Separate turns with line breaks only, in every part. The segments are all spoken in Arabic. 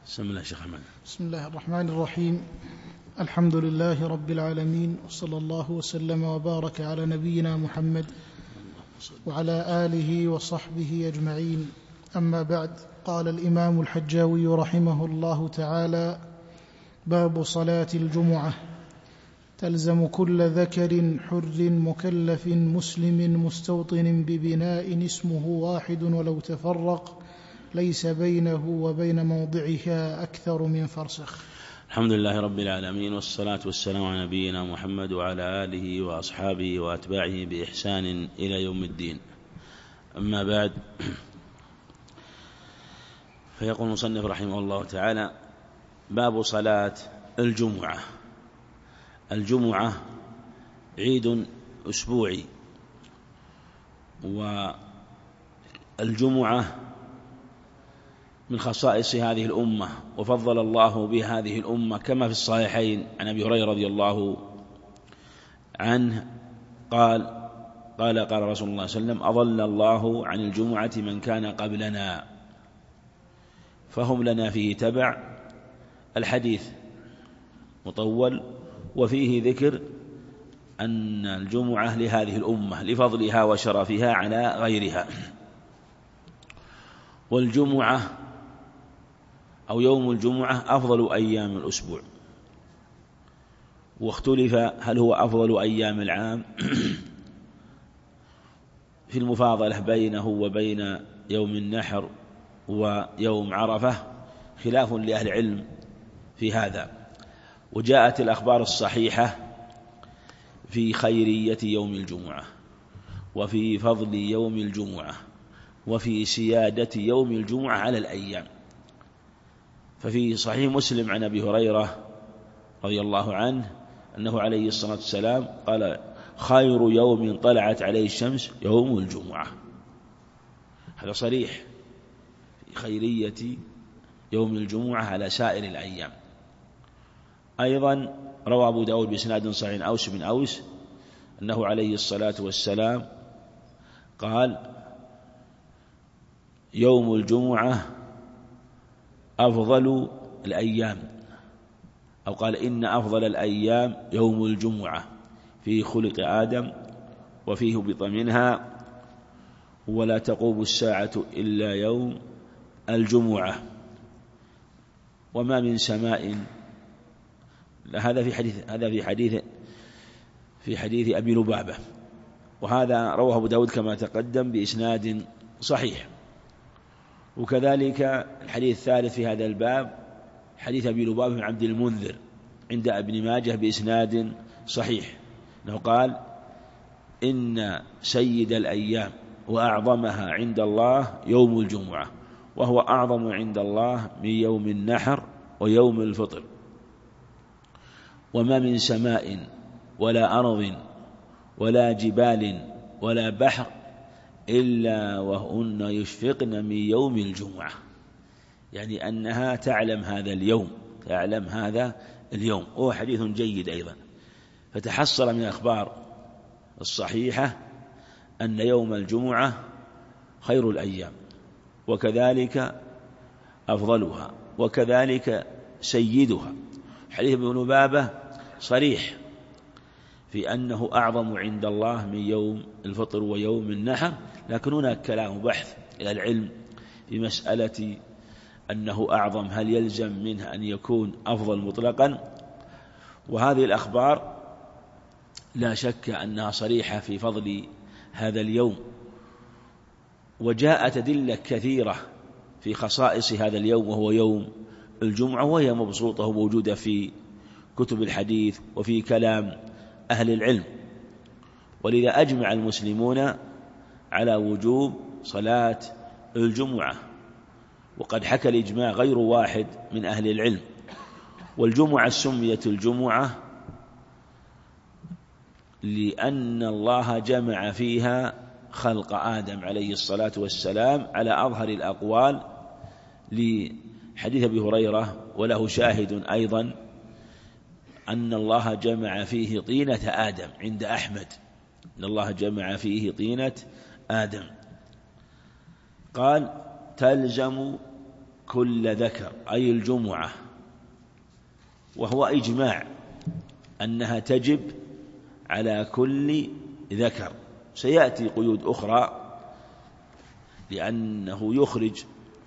بسم الله شيخ أحمد.
بسم الله الرحمن الرحيم. الحمد لله رب العالمين، وصلى الله وسلم وبارك على نبينا محمد وعلى آله وصحبه أجمعين. أما بعد، قال الإمام الحجاوي رحمه الله تعالى: باب صلاة الجمعة. تلزم كل ذكر حر مكلف مسلم مستوطن ببناء اسمه واحد ولو تفرق، ليس بينه وبين موضعها أكثر من فرسخ.
الحمد لله رب العالمين، والصلاة والسلام على نبينا محمد وعلى آله وأصحابه وأتباعه بإحسان إلى يوم الدين. أما بعد، فيقول المصنف رحمه الله تعالى: باب صلاة الجمعة. الجمعة عيد أسبوعي، والجمعة من خصائص هذه الأمة، وفضل الله بهذه الأمة كما في الصحيحين عن أبي هريرة رضي الله عنه قال رسول الله صلى الله عليه وسلم: أضل الله عن الجمعة من كان قبلنا فهم لنا فيه تبع. الحديث مطول، وفيه ذكر أن الجمعة لهذه الأمة لفضلها وشرفها على غيرها. والجمعة أو يوم الجمعة أفضل أيام الأسبوع، واختلف هل هو أفضل أيام العام في المفاضلة بينه وبين يوم النحر ويوم عرفة، خلاف لأهل العلم في هذا. وجاءت الأخبار الصحيحة في خيرية يوم الجمعة، وفي فضل يوم الجمعة، وفي سيادة يوم الجمعة على الأيام. ففي صحيح مسلم عن أبي هريرة رضي الله عنه أنه عليه الصلاة والسلام قال: خير يوم طلعت عليه الشمس يوم الجمعة. هذا صريح في خيرية يوم الجمعة على سائر الأيام. أيضا روى أبو داود بإسناد صحيح أوس بن أوس أنه عليه الصلاة والسلام قال: يوم الجمعة أفضل الأيام، أو قال: إن أفضل الأيام يوم الجمعة، فيه خلق آدم وفيه هبط منها، ولا تقوم الساعة إلا يوم الجمعة، وما من سماء. هذا في حديث أبي لبابة، وهذا رواه أبو داود كما تقدم بإسناد صحيح. وكذلك الحديث الثالث في هذا الباب حديث أبي لبابة بن عبد المنذر عند ابن ماجه بإسناد صحيح، أنه قال: إن سيد الأيام وأعظمها عند الله يوم الجمعة، وهو أعظم عند الله من يوم النحر ويوم الفطر، وما من سماء ولا أرض ولا جبال ولا بحر إلا وهن يشفقن من يوم الجمعة، يعني أنها تعلم هذا اليوم. وهو حديث جيد أيضا. فتحصل من الأخبار الصحيحة أن يوم الجمعة خير الأيام، وكذلك أفضلها، وكذلك سيدها. حديث ابن لبابة صريح في أنه أعظم عند الله من يوم الفطر ويوم النحر، لكن هناك كلام بحث إلى العلم في مسألة أنه أعظم، هل يلزم منه أن يكون أفضل مطلقا؟ وهذه الأخبار لا شك أنها صريحة في فضل هذا اليوم، وجاءت أدلة كثيرة في خصائص هذا اليوم وهو يوم الجمعة، وهي مبسوطة وموجودة في كتب الحديث وفي كلام أهل العلم. ولذا أجمع المسلمون على وجوب صلاة الجمعة، وقد حكى الإجماع غير واحد من أهل العلم. والجمعة سميت الجمعة لأن الله جمع فيها خلق آدم عليه الصلاة والسلام على أظهر الأقوال، لحديث أبي هريرة، وله شاهد أيضا أن الله جمع فيه طينة آدم عند أحمد، أن الله جمع فيه طينة آدم. قال: تلزم كل ذكر أي الجمعة، وهو إجماع أنها تجب على كل ذكر. سيأتي قيود أخرى لأنه يخرج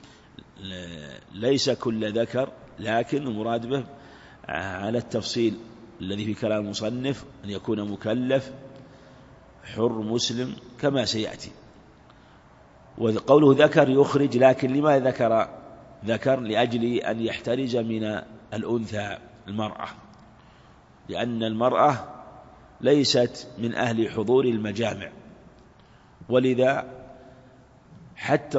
ليس كل ذكر، لكن المراد به على التفصيل الذي في كلام المصنف أن يكون مكلف حر مسلم كما سيأتي. وقوله ذكر يخرج، لكن لما ذكر لأجل أن يحترز من الأنثى المرأة، لأن المرأة ليست من أهل حضور المجامع، ولذا حتى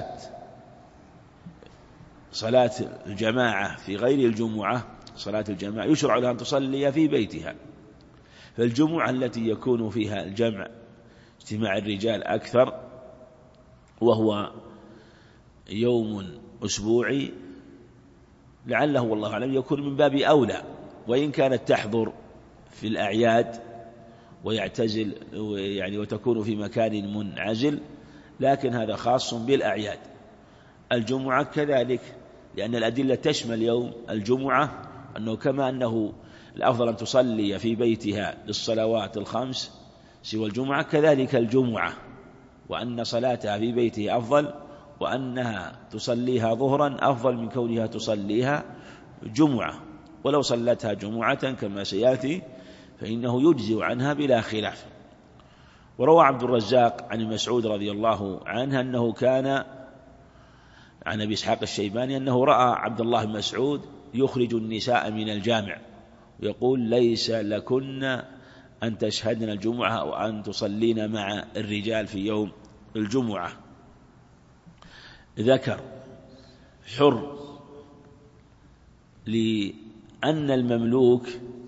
صلاة الجماعة في غير الجمعة، صلاة الجماعة يشرع لها أن تصلي في بيتها. فالجمعة التي يكون فيها الجمع اجتماع الرجال أكثر، وهو يوم أسبوعي، لعله والله أعلم يكون من باب أولى، وإن كانت تحضر في الأعياد ويعتزل يعني وتكون في مكان منعزل، لكن هذا خاص بالأعياد. الجمعة كذلك، لأن الأدلة تشمل يوم الجمعة، أنه كما أنه الأفضل أن تصلي في بيتها للصلوات الخمس سوى الجمعة، كذلك الجمعة، وأن صلاتها في بيتها أفضل، وأنها تصليها ظهرا أفضل من كونها تصليها جمعة. ولو صلتها جمعة كما سيأتي فإنه يجزي عنها بلا خلاف. وروى عبد الرزاق عن مسعود رضي الله عنه أنه كان عن أبي إسحاق الشيباني أنه رأى عبد الله بن مسعود يخرج النساء من الجامع ويقول: ليس لكن أن تشهدن الجمعة أو أن تصلين مع الرجال في يوم الجمعة. ذكر حر، لأن المملوك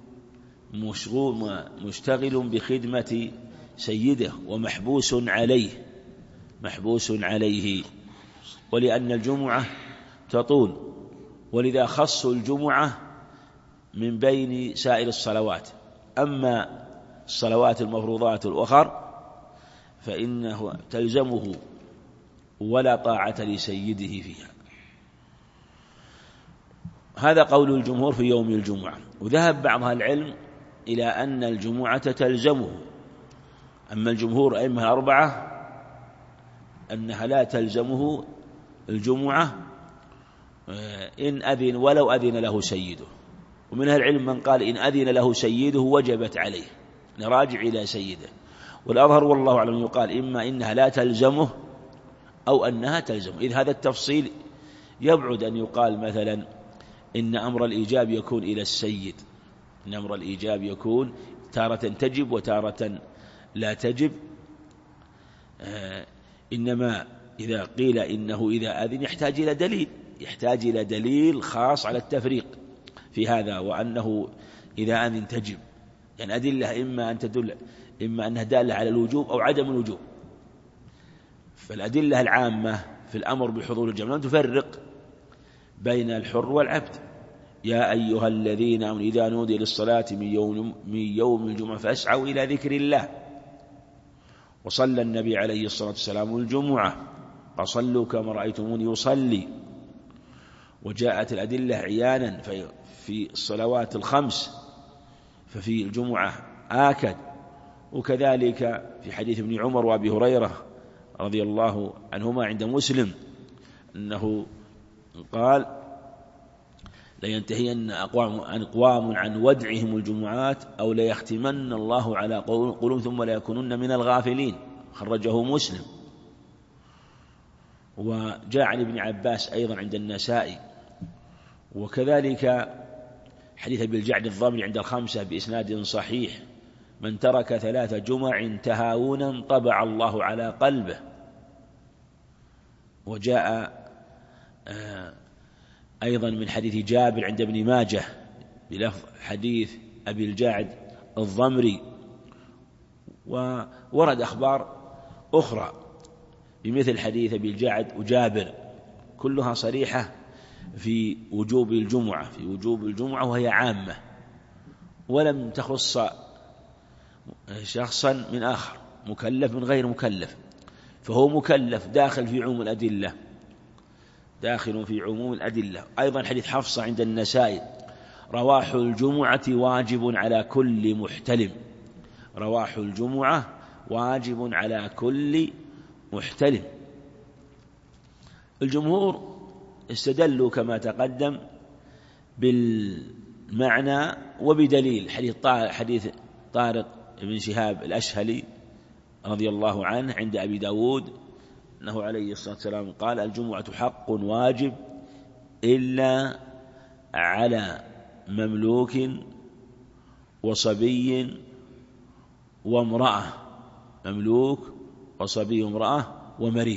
مشتغل بخدمة سيده ومحبوس عليه، ولأن الجمعة تطول، ولذا خص الجمعة من بين سائر الصلوات. أما الصلوات المفروضات الأخر فإنه تلزمه ولا طاعة لسيده فيها. هذا قول الجمهور في يوم الجمعة. وذهب بعض أهل العلم إلى أن الجمعة تلزمه، أما الجمهور أئمة الأربعة أنها لا تلزمه الجمعة إن أذن ولو أذن له سيده. ومن أهل العلم من قال إن أذن له سيده وجبت عليه، نراجع إلى سيده. والأظهر والله أعلم يقال إما إنها لا تلزمه أو أنها تلزمه. إذ هذا التفصيل يبعد أن يقال مثلا إن أمر الإيجاب يكون إلى السيد، إن أمر الإيجاب يكون تارة تجب وتارة لا تجب. إنما إذا قيل إنه إذا أذن يحتاج إلى دليل خاص على التفريق في هذا، وأنه إذا أذن تجب، يعني أدلة إما أن تدل إما أنها دالة على الوجوب أو عدم الوجوب. فالأدلة العامة في الأمر بحضور الجماعة تفرق بين الحر والعبد. يا أيها الذين آمنوا إذا نودي للصلاة من يوم الجمعة فاسعوا إلى ذكر الله. وصلى النبي عليه الصلاة والسلام الجمعة فصلوا كما رأيتموني يصلي. وجاءت الأدلة عيانا في الصلوات الخمس، ففي الجمعة آكد. وكذلك في حديث ابن عمر وأبي هريرة رضي الله عنهما عند مسلم أنه قال: لينتهين أقوام عن ودعهم الجمعات أو ليختمن الله على قلوبهم ثم ليكونن من الغافلين. خرجه مسلم. وجاء عن ابن عباس أيضا عند النسائي. وكذلك حديث أبي الجعد الضامري عند الخمسة بإسناد صحيح: من ترك 3 جمع تهاونا طبع الله على قلبه. وجاء أيضا من حديث جابر عند ابن ماجه بلفظ حديث أبي الجعد الضمري. وورد أخبار أخرى بمثل حديث أبي الجعد وجابر كلها صريحة في وجوب الجمعة وهي عامة، ولم تخص شخصا من آخر، مكلف من غير مكلف، فهو مكلف داخل في عموم الأدلة. داخل في عموم الأدلة. أيضا حديث حفصة عند النسائي: رواح الجمعة واجب على كل محتلم. رواح الجمعة واجب على كل محتلم. الجمهور استدلوا كما تقدم بالمعنى وبدليل حديث طارق بن شهاب الأشهلي رضي الله عنه عند أبي داود أنه عليه الصلاة والسلام قال: الجمعة حق واجب إلا على مملوك وصبي وامرأة. مملوك وصبي وامرأة ومريض.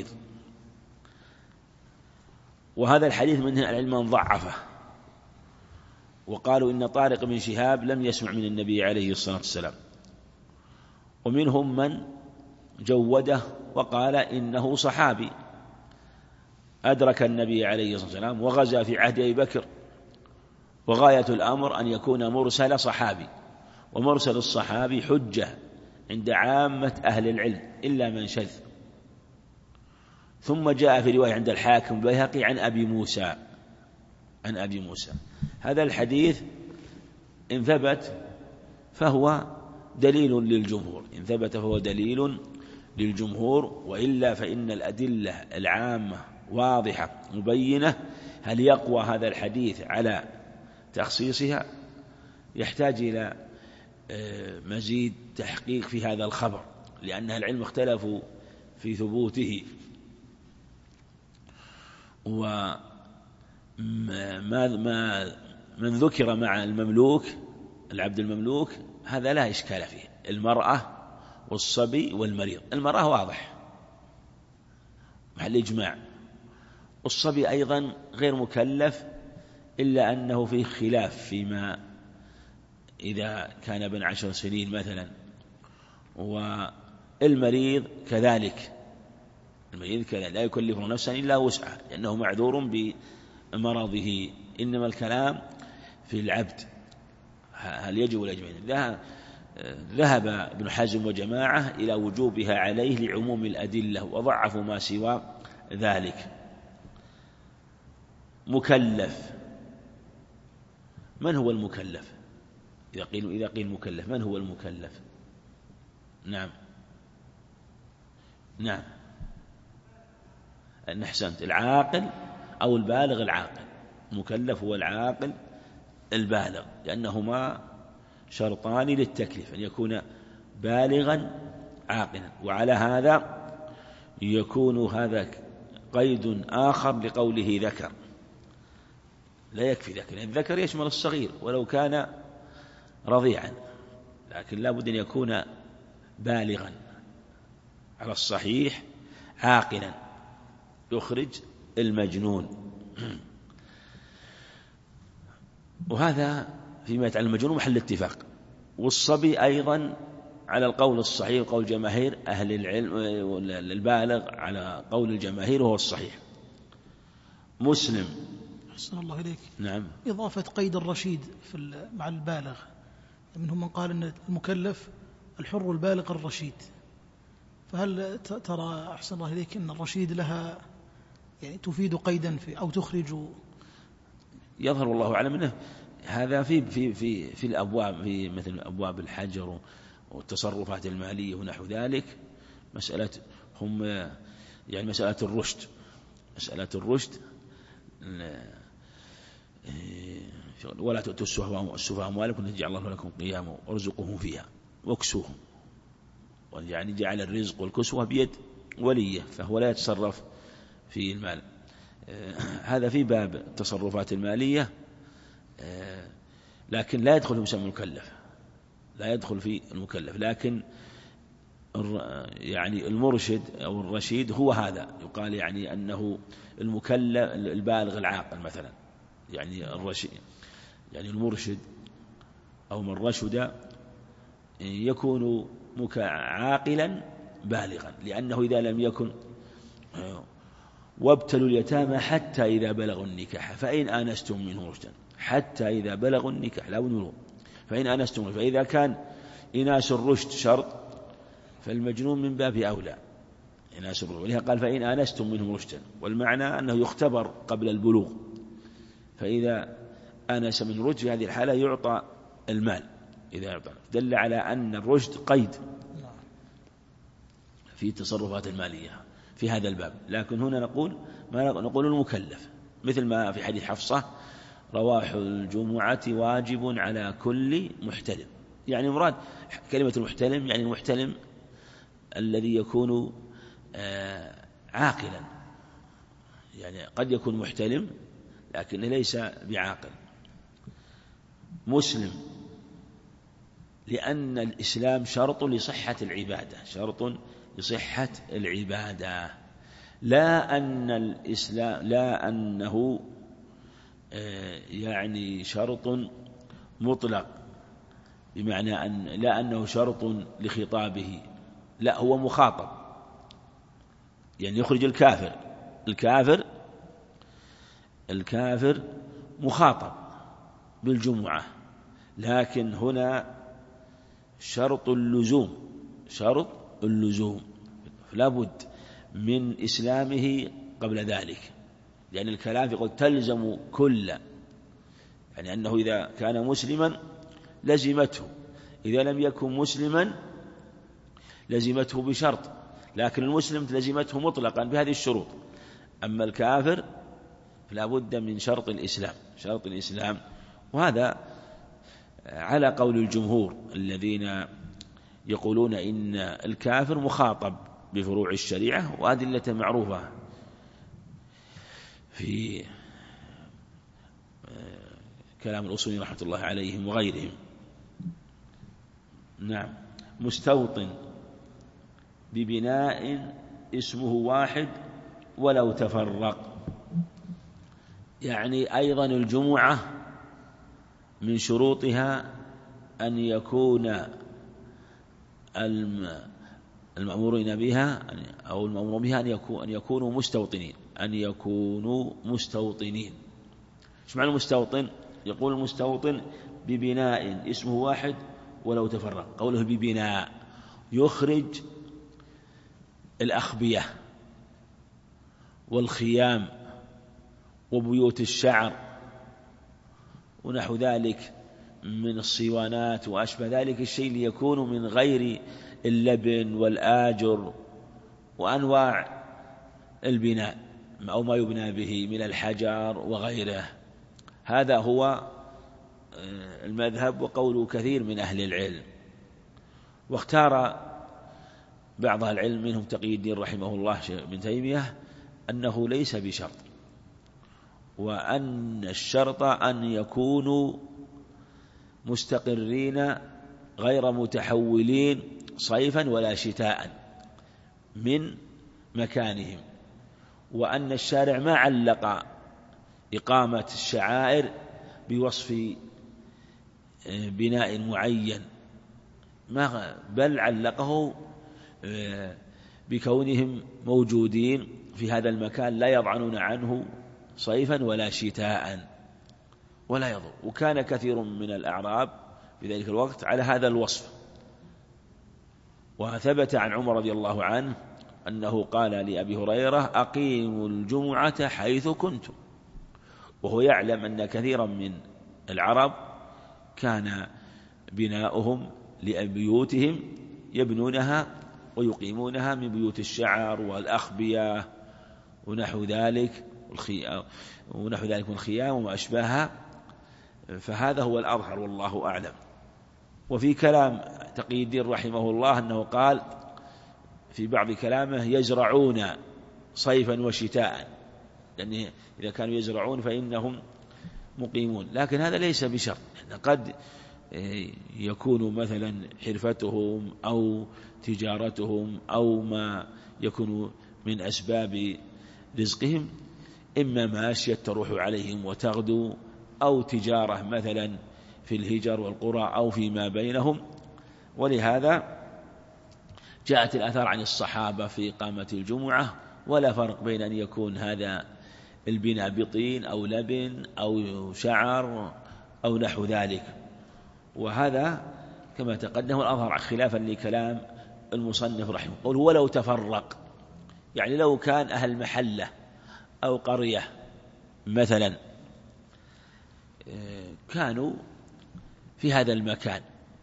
وهذا الحديث من العلم ضعفه، وقالوا إن طارق بن شهاب لم يسمع من النبي عليه الصلاة والسلام، ومنهم من جوده وقال إنه صحابي أدرك النبي عليه الصلاة والسلام وغزا في عهد أبي بكر، وغاية الأمر أن يكون مرسل صحابي، ومرسل الصحابي حجة عند عامة أهل العلم إلا من شذ. ثم جاء في رواية عند الحاكم البيهقي عن أبي موسى. هذا الحديث إن ثبت فهو دليل للجمهور، إن ثبت فهو دليل للجمهور، وإلا فإن الأدلة العامة واضحة مبينة. هل يقوى هذا الحديث على تخصيصها؟ يحتاج إلى مزيد تحقيق في هذا الخبر، لأن العلم اختلفوا في ثبوته. من ذكر مع المملوك العبد المملوك هذا لا إشكال فيه، المرأة والصبي والمريض. المرأة واضح محل إجماع، والصبي أيضا غير مكلف، إلا أنه فيه خلاف فيما إذا كان ابن 10 سنين مثلا. والمريض كذلك، المريض كذلك لا يكلف نفسا إلا وسعها، لأنه معذور بمرضه. إنما الكلام في العبد هل يجب ولا يجب. ذهب ابن حزم وجماعة إلى وجوبها عليه لعموم الأدلة، وضعفوا ما سوى ذلك. مكلف، من هو المكلف؟ إذا قيل مكلف، من هو المكلف؟ نعم أحسنت، العاقل أو البالغ. العاقل المكلف هو العاقل البالغ، لأنهما شرطان للتكليف، أن يكون بالغا عاقلا. وعلى هذا يكون هذا قيد آخر لقوله ذكر، لا يكفي ذكر، لأن الذكر يشمل الصغير ولو كان رضيعا، لكن لا بد أن يكون بالغا على الصحيح عاقلا يخرج المجنون. وهذا فيما يتعلق المجنون محل اتفاق. والصبي أيضا على القول الصحيح وقول جماهير أهل العلم، البالغ على قول الجماهير وهو الصحيح. مسلم.
أحسن الله إليك.
نعم.
إضافة قيد الرشيد مع البالغ، منهم من قال أن المكلف الحر البالغ الرشيد، فهل ترى أحسن الله إليك أن الرشيد لها يعني تفيد قيدا أو تخرج؟
يظهر والله أعلم أنه هذا في الأبواب، في مثل أبواب الحجر والتصرفات المالية ونحو ذلك، مسألة هم يعني مسألة الرشد ولا تؤتوا السفهاء أموالكم التي جعل الله لكم قياما وارزقوهم فيها واكسوهم. يعني جعل الرزق والكسوة بيد وليه، فهو لا يتصرف في المال. هذا في باب التصرفات المالية، لكن لا يدخل في مسمى المكلف، لا يدخل في المكلف. لكن يعني المرشد أو الرشيد هو هذا، يقال يعني أنه المكلف البالغ العاقل مثلا، يعني الرشيد يعني المرشد أو من رشد يكون عاقلا بالغا، لأنه إذا لم يكن وابتلوا اليتامى حتى إذا بلغوا النكاح فإن آنستم منه رشدا، حتى إذا بلغوا النكاح لا بنلو فإن آنستم. فإذا كان إناس الرشد شرط فالمجنون من باب أولى، يناسب الرشد. ولهذا قال فإن آنستم منهم رشدا، والمعنى أنه يختبر قبل البلوغ، فإذا آنس من رشد في هذه الحالة يعطى المال. إذا يعطى دل على أن الرشد قيد في التصرفات المالية في هذا الباب. لكن هنا نقول المكلف، مثل ما في حديث حفصة رواح الجمعة واجب على كل محتلم. يعني مراد كلمة المحتلم يعني المحتلم الذي يكون عاقلا، يعني قد يكون محتلم لكنه ليس بعاقل. مسلم، لأن الإسلام شرط لصحة العبادة، شرط لصحة العبادة، لا أنه يعني شرط مطلق، بمعنى لا أنه شرط لخطابه، لا هو مخاطب، يعني يخرج الكافر مخاطب بالجمعة، لكن هنا شرط اللزوم لا بد من إسلامه قبل ذلك، لأن الكلام يقول تلزم كل، يعني أنه إذا كان مسلما لزمته، إذا لم يكن مسلما لزمته بشرط، لكن المسلم لزمته مطلقا بهذه الشروط. أما الكافر فلا بد من شرط الإسلام، وهذا على قول الجمهور الذين يقولون إن الكافر مخاطب بفروع الشريعة، وأدلة معروفة في كلام الأصوليين رحمة الله عليهم وغيرهم. نعم. مستوطن ببناء اسمه واحد ولو تفرق، يعني أيضا الجمعة من شروطها أن يكون المأمورين بها أو المأمور بها أن يكونوا مستوطنين. إيش معنى المستوطن؟ يقول المستوطن ببناء اسمه واحد ولو تفرق. قوله ببناء يخرج الأخبية والخيام وبيوت الشعر ونحو ذلك من الصوانات وأشبه ذلك الشيء ليكون من غير اللبن والآجر وأنواع البناء أو ما يبنى به من الحجر وغيره. هذا هو المذهب وقول كثير من أهل العلم. واختار بعض العلم منهم تقي الدين رحمه الله ابن تيمية أنه ليس بشرط، وأن الشرط أن يكونوا مستقرين غير متحولين صيفا ولا شتاء من مكانهم، وأن الشارع ما علق إقامة الشعائر بوصف بناء معين، بل علقه بكونهم موجودين في هذا المكان لا يضعنون عنه صيفا ولا شتاء ولا يضر. وكان كثير من الأعراب في ذلك الوقت على هذا الوصف. وثبت عن عمر رضي الله عنه أنه قال لأبي هريرة أقيموا الجمعة حيث كنتم، وهو يعلم أن كثيرا من العرب كان بناؤهم لبيوتهم يبنونها ويقيمونها من بيوت الشعر والأخبية ونحو ذلك من الخيام وما أشبهها، فهذا هو الأظهر والله أعلم. وفي كلام تقي الدين رحمه الله أنه قال في بعض كلامه يزرعون صيفا وشتاء، لأن إذا كانوا يزرعون فإنهم مقيمون، لكن هذا ليس بشرط. قد يكون مثلا حرفتهم أو تجارتهم أو ما يكون من أسباب رزقهم إما ماشية تروح عليهم وتغدو، أو تجارة مثلا في الهجر والقرى أو فيما بينهم. ولهذا جاءت الآثار عن الصحابة في إقامة الجمعة، ولا فرق بين أن يكون هذا البناء بطين أو لبن أو شعر أو نحو ذلك. وهذا كما تقدم الأظهر خلافا لكلام المصنف رحمه الله. قوله ولو تفرق، يعني لو كان أهل محلة أو قرية مثلا كانوا في هذا المكان،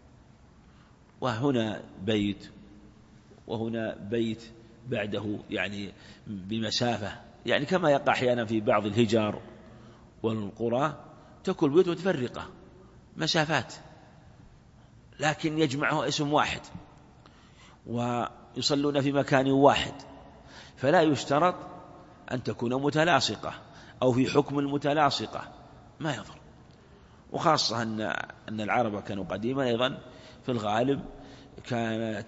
وهنا بيت وهنا بيت بعده يعني بمسافة، يعني كما يقع أحيانا في بعض الهجر والقرى تكون بيوت متفرقة مسافات، لكن يجمعه اسم واحد ويصلون في مكان واحد، فلا يشترط أن تكون متلاصقة أو في حكم المتلاصقة، ما يضر. وخاصة أن العرب كانوا قديما أيضا في الغالب كانت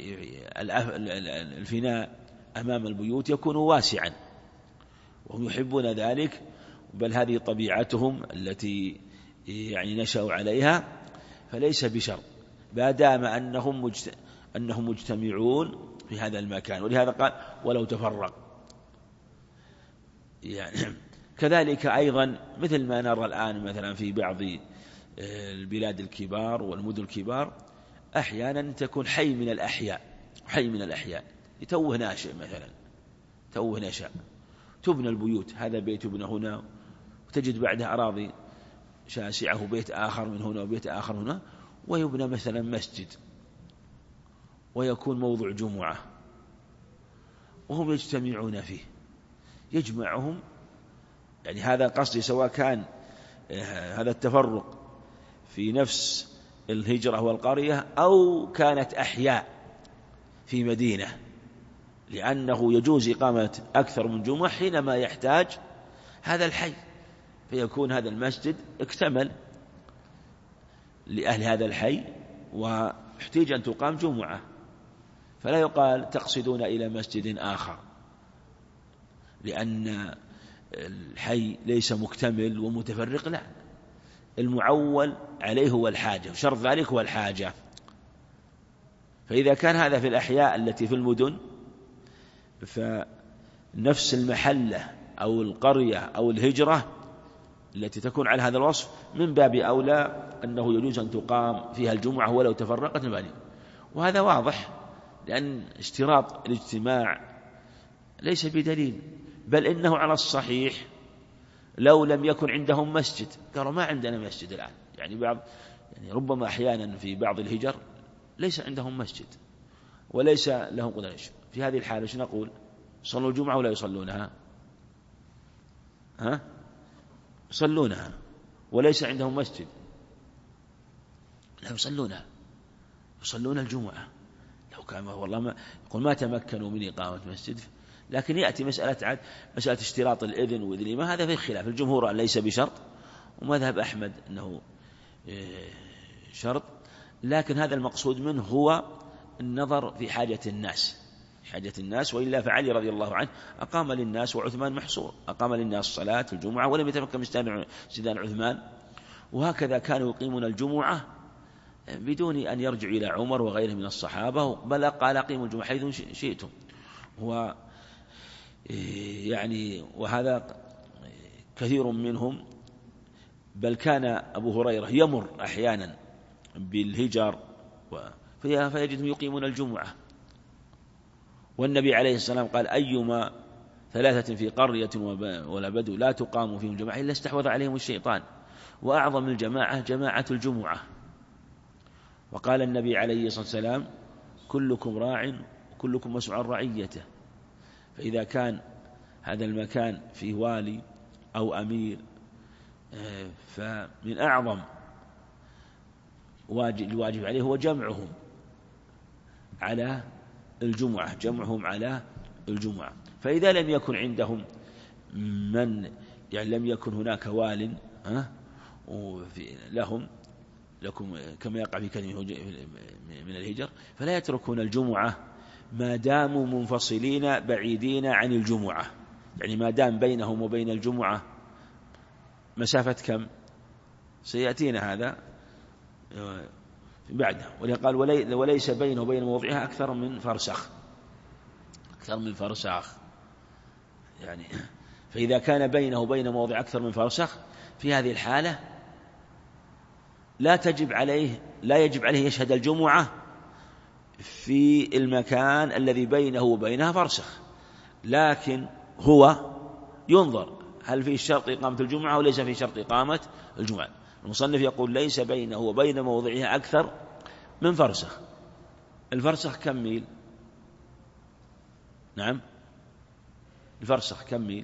الفناء أمام البيوت يكون واسعا، وهم يحبون ذلك، بل هذه طبيعتهم التي يعني نشأوا عليها، فليس بشر ما دام أنهم مجتمعون في هذا المكان. ولهذا قال ولو تفرق، يعني كذلك أيضا مثل ما نرى الآن مثلا في بعض البلاد الكبار والمدن الكبار أحيانا تكون حي من الأحياء يتوه ناشئ مثلا، توه نشأ، تبنى البيوت، هذا بيت يبنى هنا، وتجد بعدها أراضي شاسعة بيت آخر من هنا وبيت آخر هنا، ويبنى مثلا مسجد ويكون موضع جمعة وهم يجتمعون فيه، يجمعهم، يعني هذا قصدي، سواء كان هذا التفرق في نفس الهجرة والقرية أو كانت أحياء في مدينة، لأنه يجوز إقامة أكثر من جمعة حينما يحتاج هذا الحي، فيكون هذا المسجد اكتمل لأهل هذا الحي واحتاج أن تقام جمعة، فلا يقال تقصدون إلى مسجد آخر، لأن الحي ليس مكتمل ومتفرق، لا، المعول عليه هو الحاجة، وشرط ذلك هو الحاجة. فإذا كان هذا في الأحياء التي في المدن، فنفس المحلة أو القرية أو الهجرة التي تكون على هذا الوصف من باب أولى أنه يجوز أن تقام فيها الجمعة ولو تفرقت المباني. وهذا واضح، لأن اشتراط الاجتماع ليس بدليل، بل إنه على الصحيح لو لم يكن عندهم مسجد، قالوا ما عندنا مسجد الآن، يعني ربما أحيانا في بعض الهجر ليس عندهم مسجد وليس لهم قدرة، في هذه الحالة شو نقول؟ صلوا الجمعة ولا يصلونها؟ يصلونها، وليس عندهم مسجد، لا يصلون الجمعة. لو كان والله ما تمكنوا من إقامة مسجد، لكن يأتي مسألة اشتراط الإذن وإذن ما، هذا في خلاف، الجمهور أن ليس بشرط، ومذهب أحمد أنه شرط، لكن هذا المقصود منه هو النظر في حاجة الناس، وإلا فعلي رضي الله عنه أقام للناس وعثمان محصور، أقام للناس صلاة الجمعة ولم يتمكن من استئذان عثمان، وهكذا كانوا يقيمون الجمعة بدون أن يرجعوا إلى عمر وغيره من الصحابة، بل قال أقيموا الجمعة حيث شئتم. يعني وهذا كثير منهم، بل كان أبو هريرة يمر أحيانا بالهجر فيجدهم يقيمون الجمعة، والنبي عليه السلام قال أيما ثلاثة في قرية ولا بدو لا تقام فيهم الجماعة إلا استحوذ عليهم الشيطان، وأعظم الجماعة جماعة الجمعة. وقال النبي عليه الصلاة والسلام كلكم راع وكلكم مسؤول عن رعيته، فإذا كان هذا المكان فيه والي أو أمير، فمن أعظم الواجب عليه هو جمعهم على الجمعة. فإذا لم يكن عندهم من، يعني لم يكن هناك وال لكم كما يقع في كلمة من الهجر، فلا يتركون الجمعة ما داموا منفصلين بعيدين عن الجمعة، يعني ما دام بينهم وبين الجمعة مسافة كم؟ سيأتينا هذا بعده. ولقال وليس بينه وبين موضعها أكثر من فرسخ، يعني فإذا كان بينه وبين موضع أكثر من فرسخ، في هذه الحالة لا يجب عليه يشهد الجمعة في المكان الذي بينه وبينها فرسخ، لكن هو ينظر هل في شرط إقامة الجمعة أو ليس في شرط إقامة الجمعة. المصنف يقول ليس بينه وبين موضعها أكثر من فرسخ. الفرسخ كم ميل؟ نعم، الفرسخ كم ميل؟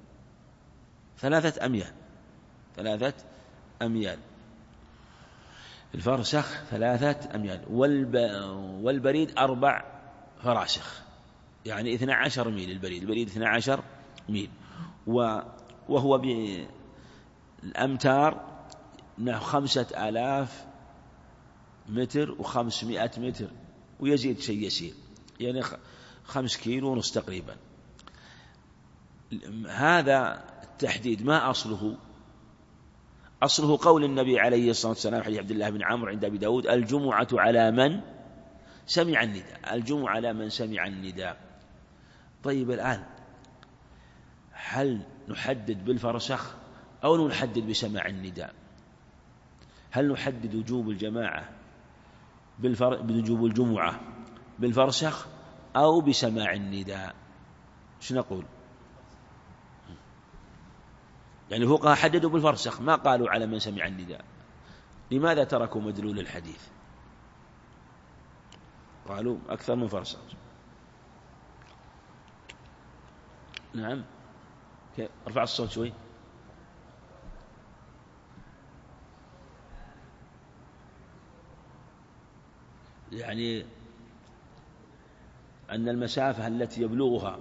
3 أميال. 3 أميال الفرسخ 3 أميال، والبريد 4 فراسخ، يعني 12 ميل. البريد 12 ميل، وهو بالأمتار 5000 متر و500 متر، ويزيد شيء يسير، يعني 5 كيلو ونص تقريبا. هذا التحديد ما أصله؟ أصله قول النبي عليه الصلاة والسلام حديث عبد الله بن عمرو عند أبي داود: الجمعة على من سمع النداء. الجمعة على من سمع النداء. طيب الآن هل نحدد بالفرسخ أو نحدد بسماع النداء؟ هل نحدد وجوب الجماعة بوجوب الجمعة بالفرسخ أو بسماع النداء؟ شو نقول؟ يعني الفقهاء حددوا بالفرسخ، ما قالوا على من سمع النداء. لماذا تركوا مدلول الحديث؟ قالوا أكثر من فرسخ. نعم، ارفع الصوت شوي. يعني أن المسافة التي يبلغها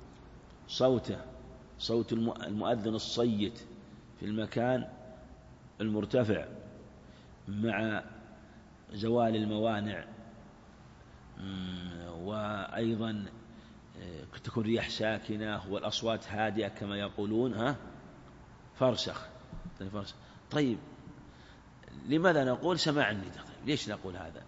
صوت المؤذن الصيت في المكان المرتفع مع زوال الموانع، وأيضا تكون رياح ساكنة والأصوات هادئة كما يقولون، فرسخ. طيب لماذا نقول سماع النداء؟ ليش نقول هذا؟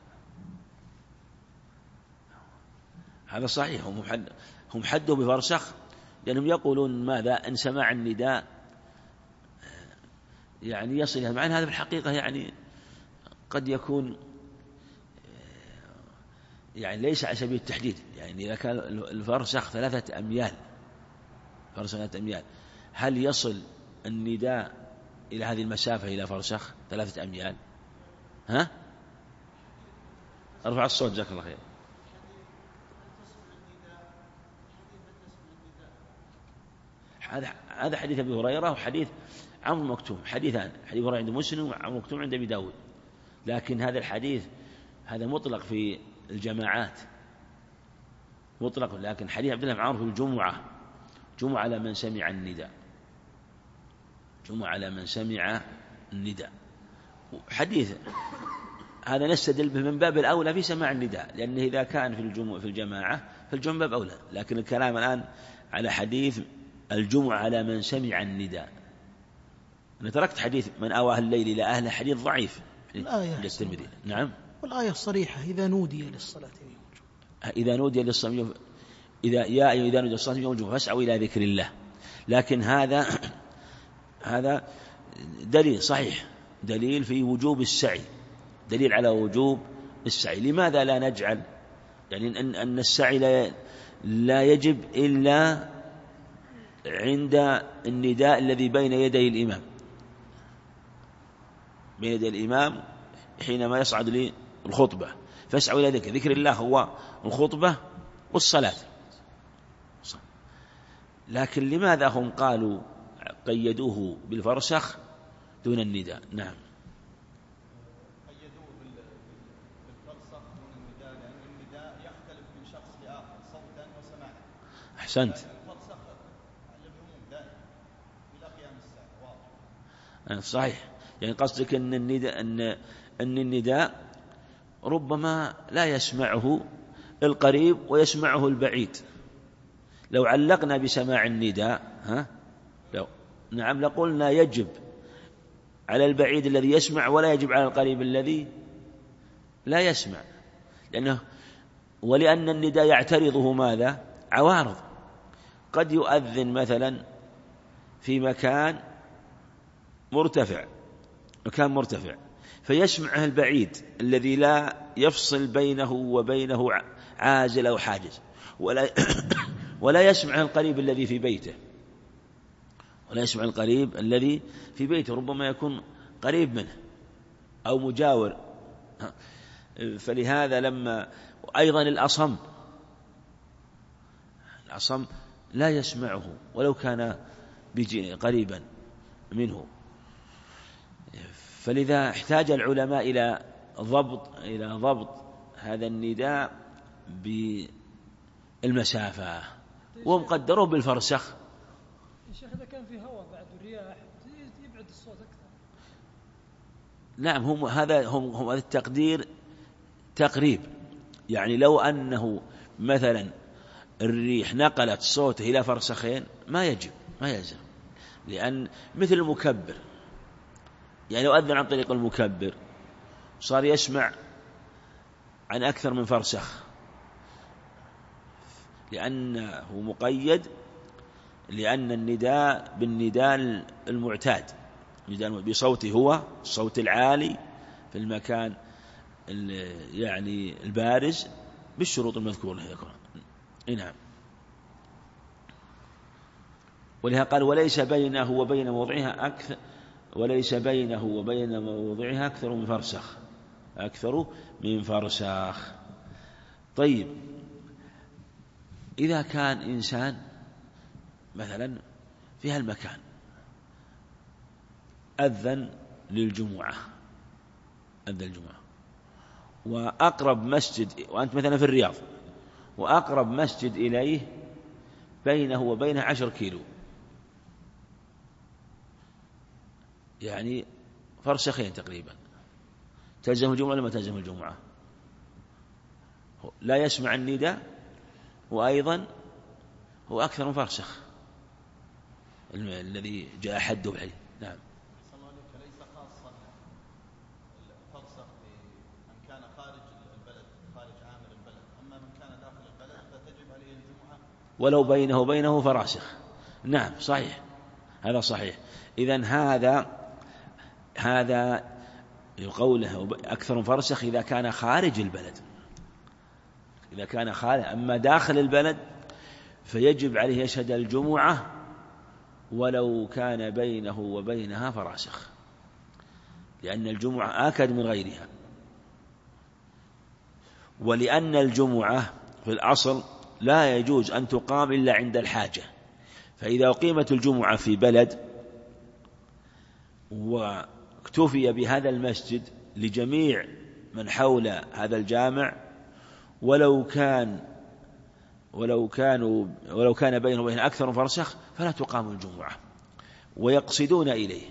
هذا صحيح، هم حدوا بفرسخ لأنهم يقولون ماذا؟ أن سماع النداء يعني يصل إلى معنى هذا في الحقيقة، يعني قد يكون يعني ليس على سبيل التحديد. يعني إذا كان الفرسخ 3 أميال، فرسخ 3 أميال، هل يصل النداء إلى هذه المسافة إلى فرسخ 3 أميال؟ ارفع الصوت جزاك الله خير. هذا حديث أبي هريرة وحديث عمرو مكتوم، حديثان، حديث هريرة عند مسلم وعمرو مكتوم عند أبي داود. لكن هذا الحديث هذا مطلق في الجماعات، مطلق. لكن حديث عبد الله بن عمرو في الجمعة، جمعة على من سمع النداء، جمعة على من سمع النداء. حديث هذا نستدل به من باب الأولى في سماع النداء، لأنه إذا كان في الجماعة فالجمعة باب أولى. لكن الكلام الآن على حديث الجمعة على من سمع النداء. أنا تركت حديث من أواه الليل إلى أهله، حديث ضعيف عند الترمذي. نعم،
والآية الصريحة: إذا نودي للصلاة يوم الجمعة.
إذا نودي للصلاة إذا نودي للصلاة يوم الجمعة فاسعوا إلى ذكر الله. لكن هذا دليل صحيح، دليل في وجوب السعي، دليل على وجوب السعي. لماذا لا نجعل يعني أن السعي لا يجب إلا عند النداء الذي بين يدي الإمام، بين يدي الإمام حينما يصعد للخطبة، فاسعوا إلى ذكر الله هو الخطبة والصلاة. لكن لماذا هم قالوا قيدوه بالفرسخ دون النداء؟ نعم،
قيدوه بالفرسخ دون النداء لأن النداء يختلف من شخص لآخر صوتا وسماعا.
أحسنت.
الفرسخ للعموم دائما إلى قيام الساعة. واضح.
صحيح، يعني قصدك أن النداء ربما لا يسمعه القريب ويسمعه البعيد. لو علقنا بسماع النداء نعم لقلنا يجب على البعيد الذي يسمع ولا يجب على القريب الذي لا يسمع، ولأن النداء يعترضه ماذا؟ عوارض. قد يؤذن مثلا في مكان مرتفع فيسمعه البعيد الذي لا يفصل بينه وبينه عازل أو حاجز، ولا يسمع القريب الذي في بيته، ولا يسمع القريب الذي في بيته، ربما يكون قريب منه أو مجاور. فلهذا لما أيضا الأصم لا يسمعه ولو كان قريبا منه. فلذا احتاج العلماء إلى ضبط هذا النداء بالمسافة، ومقدره بالفرسخ.
الشيخ إذا كان في هواء بعد الرياح يبعد الصوت أكثر.
نعم، هم هذا التقدير تقريب. يعني لو أنه مثلا الريح نقلت صوته إلى فرسخين ما يلزم، لأن مثل المكبر، يعني لو أذن عن طريق المكبر صار يسمع عن أكثر من فرسخ، لأنه مقيد، لأن النداء بالنداء المعتاد بصوته هو الصوت العالي في المكان يعني البارز بالشروط المذكورة. نعم. ولهذا قال وليس بينه وبين موضعها أكثر من فرسخ. طيب، إذا كان إنسان مثلا في هالمكان أذن للجمعة، وأقرب مسجد، وأنت مثلا في الرياض، وأقرب مسجد إليه بينه وبينه 10 كيلو، يعني فرسخين تقريبا، تلزم الجمعة ولا ما تلزم الجمعة؟ لا يسمع النداء، وأيضا هو أكثر من فرسخ الذي جاء حده بحي. نعم.
ليس خاصا الفرسخ بمن كان خارج البلد، خارج عامل البلد، أما من كان داخل البلد فتجب عليه الجمعة
ولو بينه وبينه فراسخ. نعم صحيح، هذا صحيح. إذن هذا قوله أكثر من فرسخ إذا كان خارج البلد، أما داخل البلد فيجب عليه يشهد الجمعة ولو كان بينه وبينها فراسخ، لأن الجمعة آكد من غيرها، ولأن الجمعة في الأصل لا يجوز أن تقام إلا عند الحاجة. فإذا أقيمت الجمعة في بلد واكتفي بهذا المسجد لجميع من حول هذا الجامع، ولو كان بينه وبين أكثر من فرسخ، فلا تقام الجمعة، ويقصدون إليه.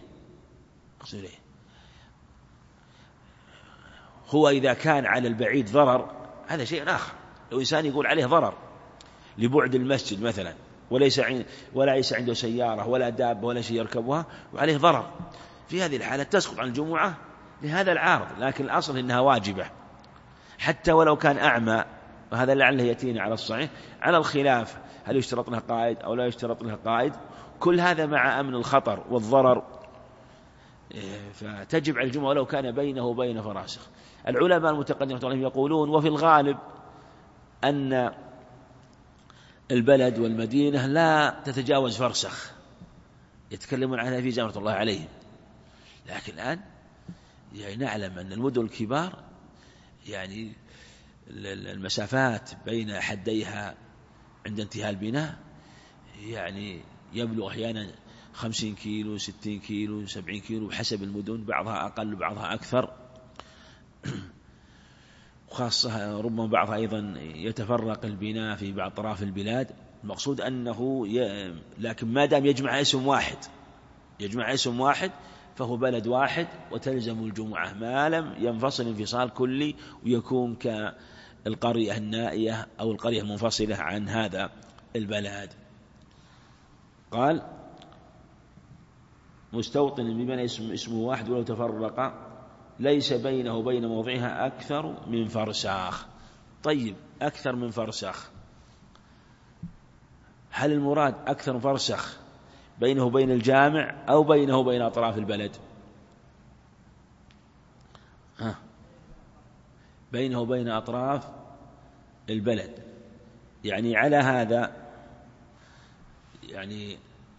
هو إذا كان على البعيد ضرر هذا شيء آخر، لو إنسان يقول عليه ضرر لبعد المسجد مثلا، وليس عنده سيارة ولا دابة ولا شيء يركبها وعليه ضرر، في هذه الحالة تسقط عن الجمعة لهذا العارض، لكن الأصل إنها واجبة حتى ولو كان أعمى، وهذا لعله يأتينا على الصحيح على الخلاف، هل يشترط له قائد أو لا يشترط له قائد، كل هذا مع أمن الخطر والضرر، فتجب على الجمعة ولو كان بينه وبين فراسخ. العلماء المتقدمون يقولون وفي الغالب أن البلد والمدينة لا تتجاوز فرسخ، يتكلمون عنها في جامعة الله عليهم، لكن الآن يعني نعلم أن المدن الكبار يعني المسافات بين حديها عند انتهاء البناء يعني يبلغ أحيانا 50 كيلو 60 كيلو 70 كيلو بحسب المدن، بعضها أقل بعضها أكثر، وخاصة ربما بعضها أيضا يتفرق البناء في بعض أطراف البلاد. المقصود أنه لكن ما دام يجمع اسم واحد فهو بلد واحد، وتلزم الجمعة ما لم ينفصل انفصال كلي ويكون كالقرية النائية أو القرية المنفصلة عن هذا البلد. قال مستوطن بمن اسمه واحد ولو تفرق ليس بينه وبين موضعها أكثر من فرسخ. طيب، أكثر من فرسخ، هل المراد أكثر من فرسخ بينه وبين الجامع أو بينه وبين أطراف البلد؟ بينه وبين أطراف البلد. يعني على هذا يعني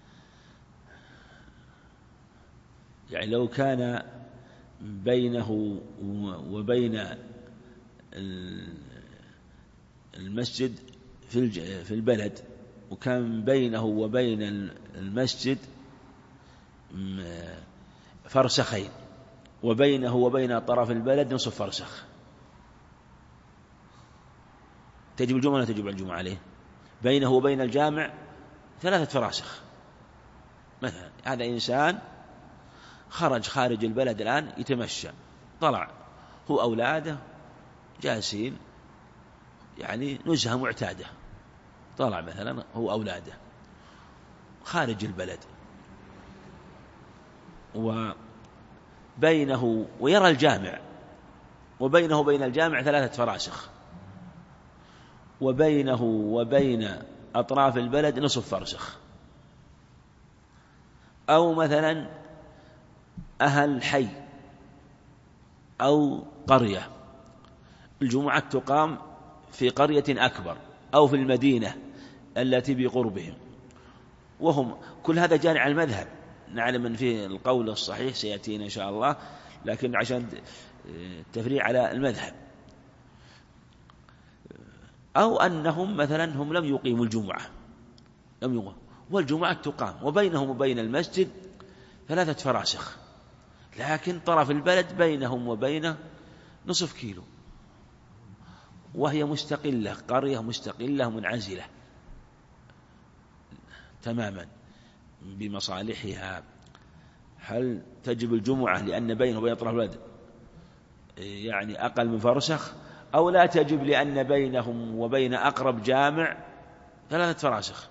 لو كان بينه وبين المسجد في البلد، وكان بينه وبين المسجد فرسخين، وبينه وبين طرف البلد نصف فرسخ، تجب الجمعة ولا تجب الجمعة عليه؟ بينه وبين الجامع 3 فراسخ مثلا. هذا إنسان خارج البلد الآن يتمشى، طلع هو أولاده جالسين يعني نزهة معتادة، طلع مثلا هو أولاده خارج البلد، وبينه ويرى الجامع، وبينه وبين الجامع 3 فراسخ، وبينه وبين أطراف البلد نصف فرسخ. أو مثلا أهل حي أو قرية، الجمعة تقام في قرية أكبر أو في المدينة التي بقربهم، وهم كل هذا جاري على المذهب، نعلم أن فيه القول الصحيح سيأتينا إن شاء الله، لكن عشان التفريع على المذهب. أو أنهم مثلا هم لم يقيموا الجمعة، والجمعة تقام وبينهم وبين المسجد 3 فراسخ، لكن طرف البلد بينهم وبينه نصف كيلو، وهي مستقلة، قرية مستقلة منعزلة تماما بمصالحها. هل تجب الجمعة لأن بينه وبين طرف البلد يعني أقل من فرسخ، أو لا تجب لأن بينهم وبين أقرب جامع 3 فراسخ؟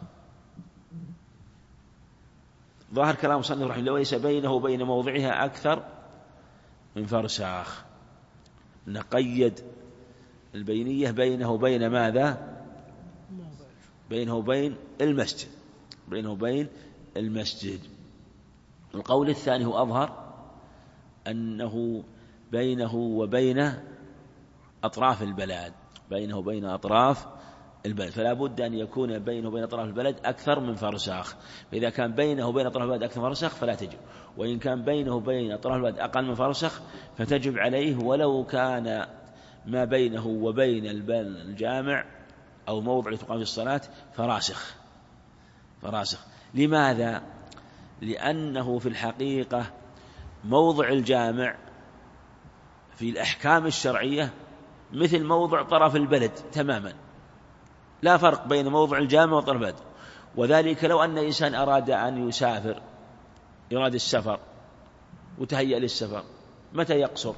ظاهر كلام مصنف رحمه الله ليس بينه وبين موضعها أكثر من فرسخ، نقيد البينية بينه وبين ماذا؟ بينه وبين المسجد، بينه وبين المسجد. القول الثاني هو أظهر، أنه بينه وبين أطراف البلد، بينه وبين أطراف البلد، فلا بد أن يكون بينه وبين أطراف البلد أكثر من فرسخ. فإذا كان بينه وبين أطراف البلد أكثر من فرسخ فلا تجب، وإن كان بينه وبين أطراف البلد أقل من فرسخ فتجب عليه، ولو كان ما بينه وبين الجامع أو موضع لتقام في الصلاة فراسخ. لماذا؟ لأنه في الحقيقة موضع الجامع في الأحكام الشرعية مثل موضع طرف البلد تماما، لا فرق بين موضع الجامع وطرف البلد. وذلك لو أن إنسان أراد أن يسافر، يراد السفر وتهيأ للسفر، متى يقصر؟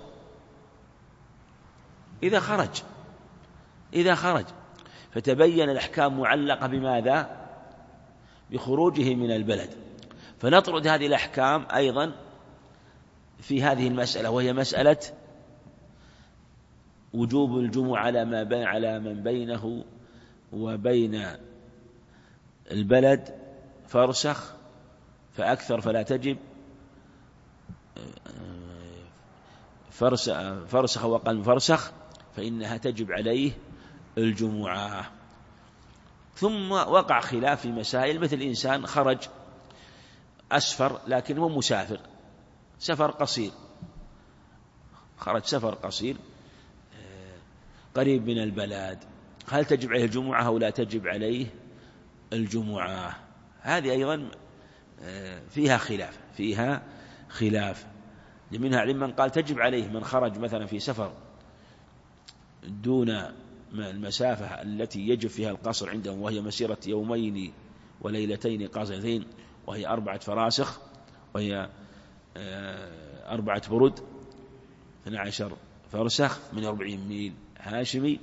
إذا خرج، فتبين الأحكام معلقة بماذا؟ بخروجه من البلد. فنطرد هذه الأحكام أيضا في هذه المسألة، وهي مسألة وجوب الجمعة على من بينه وبين البلد فرسخ فأكثر، فلا تجب فرسخ وأقل من فرسخ فإنها تجب عليه الجمعة. ثم وقع خلاف في مسائل، مثل إنسان خرج أسفر لكن هو مسافر، سفر قصير، خرج سفر قصير قريب من البلد، هل تجب عليه الجمعة أو لا تجب عليه الجمعة؟ هذه أيضا فيها خلاف. منها من قال تجب عليه من خرج مثلا في سفر دون المسافة التي يجب فيها القصر عندهم، وهي مسيرة 2 وليلتين قاصرتين، وهي 4 فراسخ، وهي 4 برد 12 فرسخ من 40 ميل هاشمي.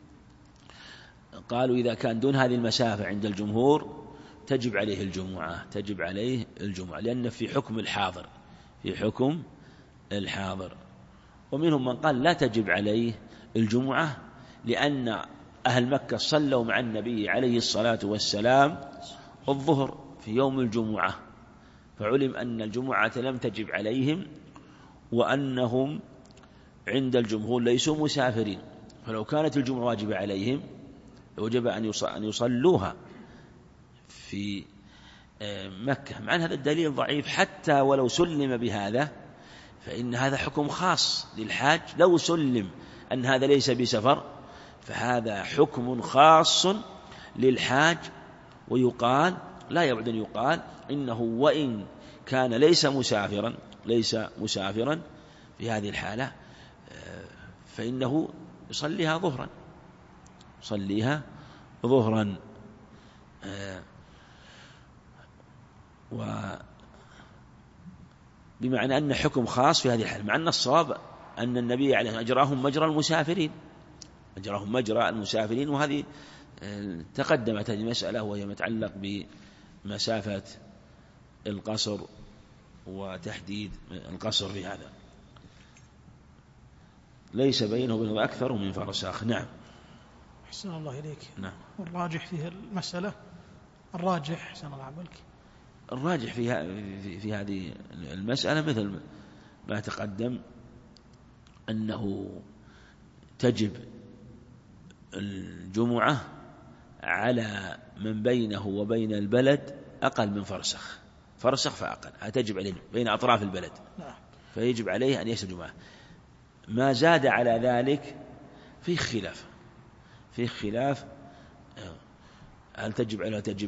قالوا إذا كان دون هذه المسافة عند الجمهور تجب عليه الجمعة، لأن في حكم الحاضر. ومنهم من قال لا تجب عليه الجمعة، لأن أهل مكة صلوا مع النبي عليه الصلاة والسلام الظهر في يوم الجمعة، فعلم أن الجمعة لم تجب عليهم، وأنهم عند الجمهور ليسوا مسافرين، فلو كانت الجمعة واجبة عليهم وجب أن يصلوها في مكة، مع أن هذا الدليل ضعيف، حتى ولو سلم بهذا فإن هذا حكم خاص للحاج. لو سلم أن هذا ليس بسفر فهذا حكم خاص للحاج، ويقال لا يبعد أن يقال إنه وإن كان ليس مسافرا في هذه الحالة فإنه يصليها ظهرا. بمعنى أن حكم خاص في هذه الحالة، مع أن الصواب أن النبي عليه أجراهم مجرى المسافرين، وهذه تقدمت هذه المسألة وهي متعلق بمسافة القصر وتحديد القصر في هذا، ليس بينه وبين أكثر من فرسخ. نعم.
أحسن الله إليك.
نعم.
والراجح في المسألة الراجح
في هذه المسألة مثل ما تقدم، أنه تجب الجمعة على من بينه وبين البلد أقل من فرسخ فأقل، تجب عليه بين أطراف البلد، فيجب عليه أن يشهد الجمعة. ما زاد على ذلك في خلاف هل تجب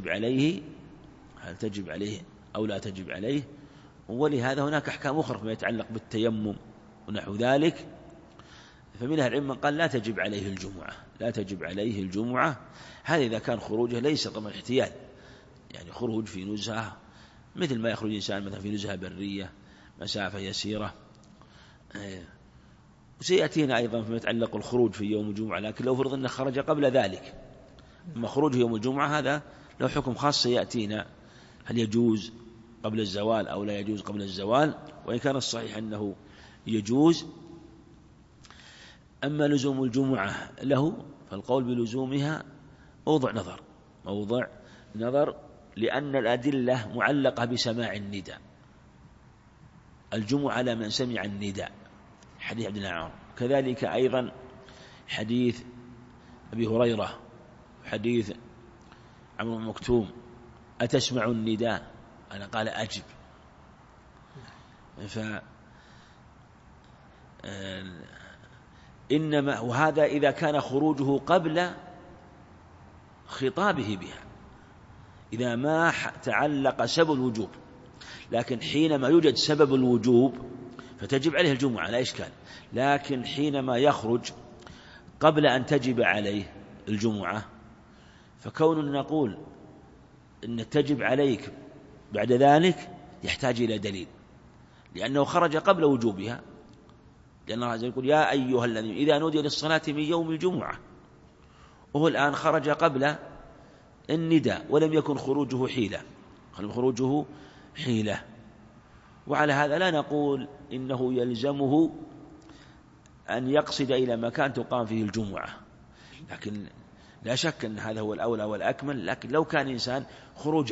عليه أو لا تجب عليه، ولهذا هناك أحكام أخرى فيما يتعلق بالتيمم ونحو ذلك. فمن أهل العلم من قال لا تجب عليه الجمعة. هذا إذا كان خروجه ليس ضمن احتيال، يعني خروج في نزهة مثل ما يخرج الإنسان مثلا في نزهة برية مسافة يسيرة. وسيأتينا أيضا فيما يتعلق الخروج في يوم الجمعة، لكن لو فرض أنه خرج قبل ذلك، أما خروج يوم الجمعة هذا له حكم خاص سيأتينا، هل يجوز قبل الزوال أو لا يجوز قبل الزوال، وإن كان الصحيح أنه يجوز. أما لزوم الجمعة له فالقول بلزومها موضع نظر، لأن الأدلة معلقة بسماع النداء، الجمعة على من سمع النداء، حديث عبد الله بن عمر، كذلك أيضا حديث أبي هريرة، حديث عمرو بن مكتوم، أتسمع النداء؟ أنا قال أجب. إنما وهذا إذا كان خروجه قبل خطابه بها، إذا ما تعلق سبب الوجوب، لكن حينما يوجد سبب الوجوب فتجب عليه الجمعة لا إشكال. لكن حينما يخرج قبل أن تجب عليه الجمعة فكون نقول إن تجب عليك بعد ذلك يحتاج إلى دليل، لأنه خرج قبل وجوبها، لأن الله عز وجل يقول يا أيها الذين إذا نودي للصلاة من يوم الجمعة، وهو الآن خرج قبل النداء ولم يكن خروجه حيلة. وعلى هذا لا نقول إنه يلزمه أن يقصد إلى مكان تقام فيه الجمعة، لكن لا شك أن هذا هو الأولى والأكمل. لكن لو كان إنسان خروج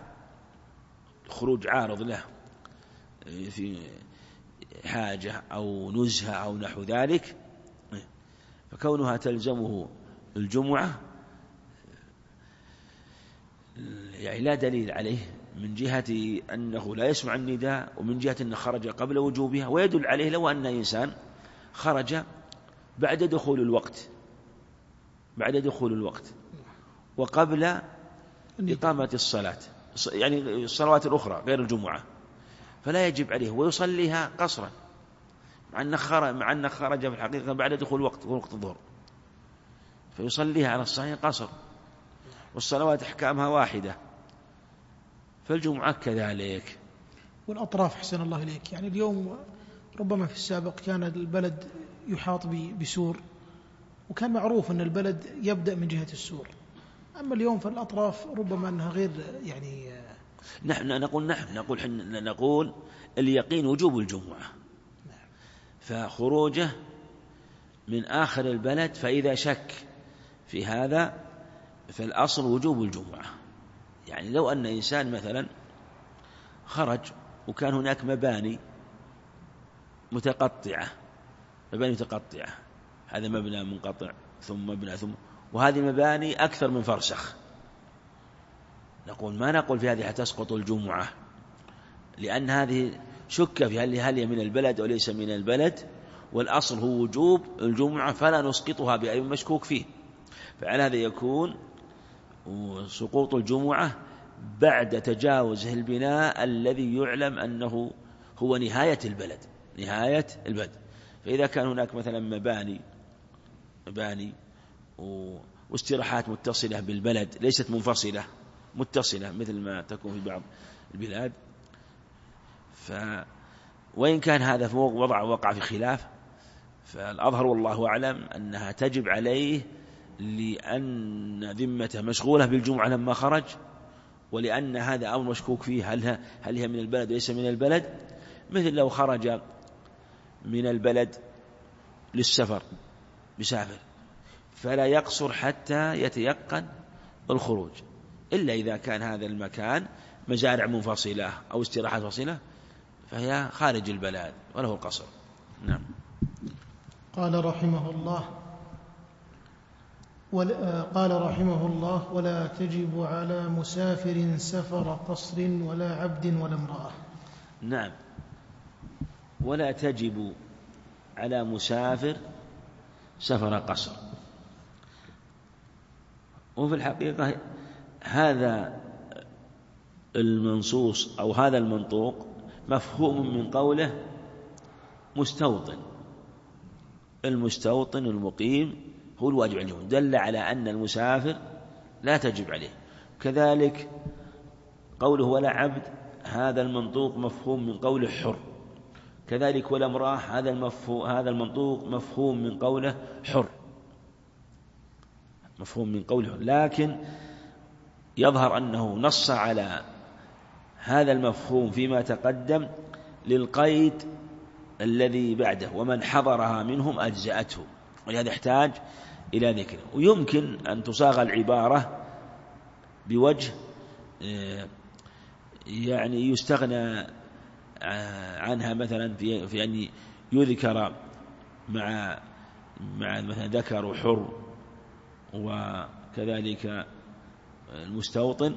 عارض له في حاجة أو نزهة أو نحو ذلك، فكونها تلزمه الجمعة يعني لا دليل عليه من جهة أنه لا يسمع النداء، ومن جهة أنه خرج قبل وجوبها. ويدل عليه لو أن إنسان خرج بعد دخول الوقت وقبل إقامة الصلاة، يعني الصلوات الأخرى غير الجمعة، فلا يجب عليه ويصليها قصرا، مع أنه خرج في الحقيقة بعد دخول وقت الظهر، فيصليها على الصحيح قصر، والصلوات أحكامها واحدة، فالجمعة كذلك.
والأطراف أحسن الله إليك، يعني اليوم ربما في السابق كان البلد يحاط بسور، وكان معروف أن البلد يبدأ من جهة السور، أما اليوم فالأطراف ربما أنها غير يعني
نحن نقول اليقين وجوب الجمعة، فخروجه من آخر البلد، فإذا شك في هذا فالأصل وجوب الجمعة. يعني لو أن إنسان مثلا خرج وكان هناك مباني متقطعة، هذا مبنى منقطع ثم مبنى ثم، وهذه المباني أكثر من فرسخ، ما نقول في هذه تسقط الجمعة، لأن هذه شك في هل هي من البلد أو ليس من البلد، والأصل هو وجوب الجمعة فلا نسقطها بأي مشكوك فيه. فعلى هذا يكون سقوط الجمعة بعد تجاوزه البناء الذي يعلم أنه هو نهاية البلد. فإذا كان هناك مثلا مباني واستراحات متصلة بالبلد ليست منفصلة، متصلة مثل ما تكون في بعض البلاد، وإن كان هذا وقع في خلاف، فالأظهر والله أعلم أنها تجب عليه، لأن ذمته مشغولة بالجمعة لما خرج، ولأن هذا أمر مشكوك فيه هل هي من البلد وليس من البلد. مثل لو خرج من البلد للسفر بسافر، فلا يقصر حتى يتيقن الخروج، إلا إذا كان هذا المكان مزارع منفصلة أو استراحات فاصلة فهي خارج البلد وله القصر. نعم.
قال رحمه الله: ولا تجب على مسافر سفر قصر ولا عبد ولا امرأة.
نعم، ولا تجب على مسافر سفر قصر. وفي الحقيقة هذا المنصوص أو هذا المنطوق مفهوم من قوله مستوطن. المستوطن المقيم هو الواجب عليه، دل على أن المسافر لا تجب عليه. كذلك قوله ولا عبد، هذا المنطوق مفهوم من قوله حر. كذلك ولا امرأة، هذا المنطوق مفهوم من قوله حر، لكن يظهر أنه نص على هذا المفهوم فيما تقدم للقيد الذي بعده: ومن حضرها منهم أجزأته، ولهذا يحتاج إلى ذكر. ويمكن أن تصاغ العبارة بوجه يعني يستغنى عنها، مثلا في أن يذكر مع مثلا ذكر وحر وكذلك المستوطن،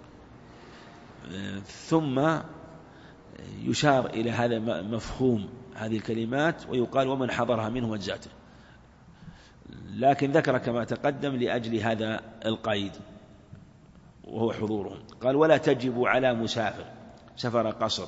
ثم يشار إلى هذا مفهوم هذه الكلمات ويقال ومن حضرها منه أجزاته، لكن ذكر كما تقدم لأجل هذا القيد وهو حضورهم. قال ولا تجب على مسافر سفر قصر.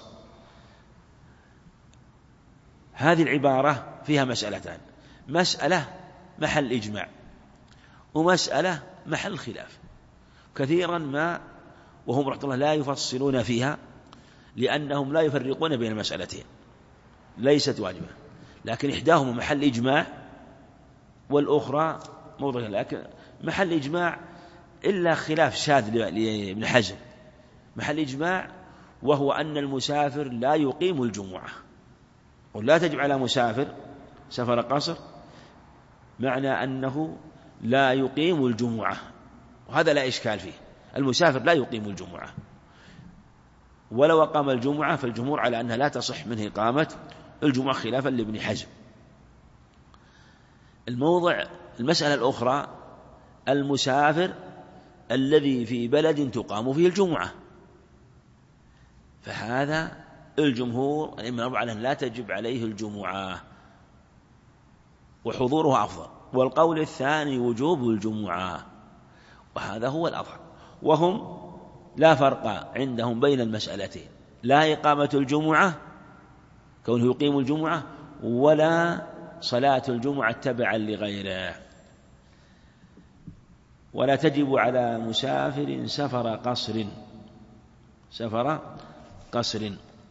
هذه العبارة فيها مسألتان: مسألة محل إجماع، ومسألة محل خلاف. كثيرا ما وهم رحمة الله لا يفصلون فيها، لأنهم لا يفرقون بين المسألتين، ليست واجبة، لكن إحداهما محل إجماع والأخرى موضع. لكن محل إجماع إلا خلاف شاذ لابن حزم، محل إجماع وهو أن المسافر لا يقيم الجمعة، ولا تجب على مسافر سفر قصر، معنى أنه لا يقيم الجمعة، وهذا لا إشكال فيه. المسافر لا يقيم الجمعة، ولو أقام الجمعة فالجمهور على أنها لا تصح منه إقامة الجمعة خلافا لابن حزم. المسألة الأخرى: المسافر الذي في بلد تقام فيه الجمعة، فهذا الجمهور الإمام على أن لا تجب عليه الجمعة وحضورها أفضل، والقول الثاني وجوب الجمعة، وهذا هو الأظهر. وهم لا فرق عندهم بين المسألتين: لا إقامة الجمعة كونه يقيم الجمعة، ولا صلاة الجمعة تبعا لغيره. ولا تجب على مسافر سفر قصر.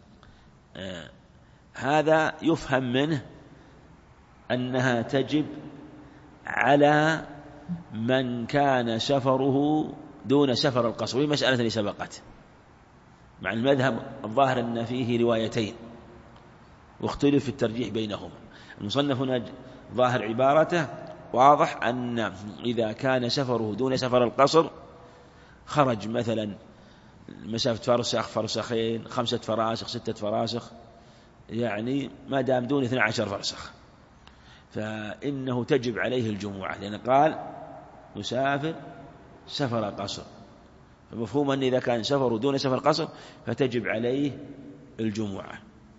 هذا يفهم منه أنها تجب على من كان سفره دون سفر القصر، وهي مسألة اللي سبقت، مع المذهب الظاهر أن فيه روايتين واختلف في الترجيح بينهما. المصنف هنا ظاهر عبارته واضح أن إذا كان سفره دون سفر القصر، خرج مثلا مسافة فرسخ، فرسخين، 5 فراسخ، 6 فراسخ، يعني ما دام دون 12 فرسخ، فإنه تجب عليه الجمعة، لأن قال مسافر سفر قصر، فمفهوم أن إذا كان سفر دون سفر قصر فتجب عليه الجمعة.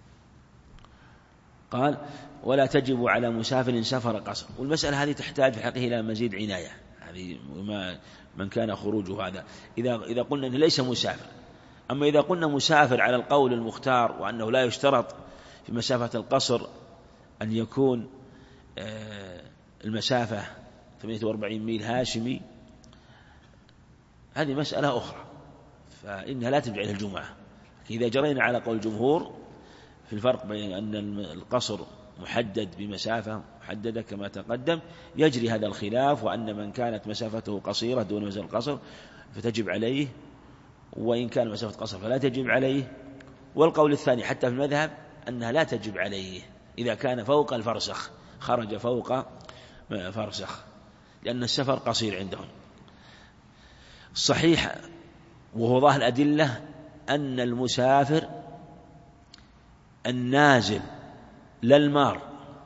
قال ولا تجب على مسافر سفر قصر. والمسألة هذه تحتاج في حقه إلى مزيد عناية. هذه من كان خروجه هذا إذا قلنا أنه ليس مسافر. أما إذا قلنا مسافر على القول المختار وأنه لا يشترط في مسافة القصر أن يكون المسافة 48 ميل هاشمي، هذه مسألة أخرى فإنها لا تجب عليه الجمعة. إذا جرينا على قول الجمهور في الفرق بين أن القصر محدد بمسافة محددة كما تقدم يجري هذا الخلاف، وأن من كانت مسافته قصيرة دون مسافة القصر فتجب عليه، وإن كان مسافة قصر فلا تجب عليه. والقول الثاني حتى في المذهب أنها لا تجب عليه إذا كان فوق الفرسخ، خرج فوق فرسخ، لأن السفر قصير عندهم. الصحيح وهو ظاهر الأدلة أن المسافر النازل للمار،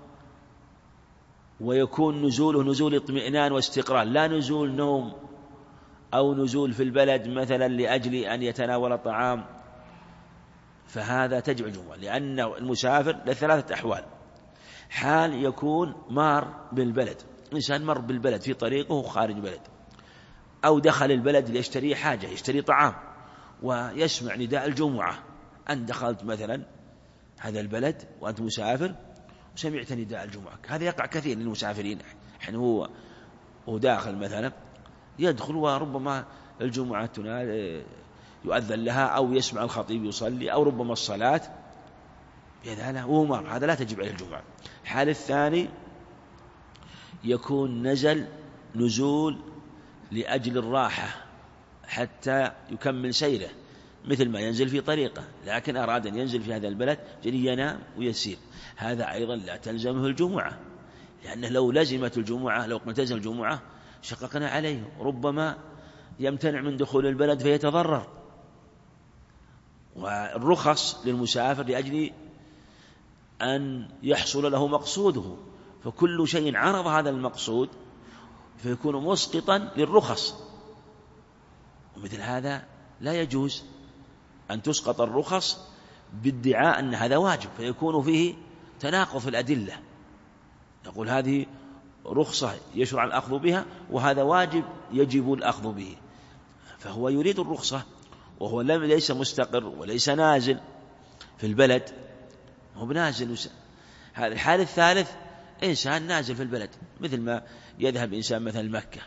ويكون نزوله نزول اطمئنان واستقرار، لا نزول نوم أو نزول في البلد مثلا لأجل أن يتناول طعام، فهذا تجب الجمعة. لأن المسافر لثلاثة أحوال: حال يكون مار بالبلد، إنسان مر بالبلد في طريقه خارج بلد، أو دخل البلد ليشتري حاجة، يشتري طعام ويسمع نداء الجمعة، أن دخلت مثلا هذا البلد وأنت مسافر وسمعت نداء الجمعة. هذا يقع كثير للمسافرين، حين هو داخل مثلا يدخل وربما الجمعة يؤذن لها أو يسمع الخطيب يصلي أو ربما الصلاة بهذا وهو مر، هذا لا تجب عليه الجمعة. الحال الثاني يكون نزول لأجل الراحة حتى يكمل سيره، مثل ما ينزل في طريقه لكن أراد أن ينزل في هذا البلد جلي ينام ويسير، هذا أيضا لا تلزمه الجمعة، لأنه لو لزمت الجمعة لو قلت تلزم الجمعة شققنا عليه، ربما يمتنع من دخول البلد فيتضرر. والرخص للمسافر لأجل أن يحصل له مقصوده، فكل شيء عرض هذا المقصود فيكون مسقطا للرخص، ومثل هذا لا يجوز أن تسقط الرخص بادعاء أن هذا واجب، فيكون فيه تناقض في الأدلة. نقول هذه رخصة يشرع الأخذ بها وهذا واجب يجب الأخذ به، فهو يريد الرخصة وهو ليس مستقر وليس نازل في البلد، هو بنازل. هذا الحال الثالث إنسان نازل في البلد، مثل ما يذهب إنسان مثلا مكة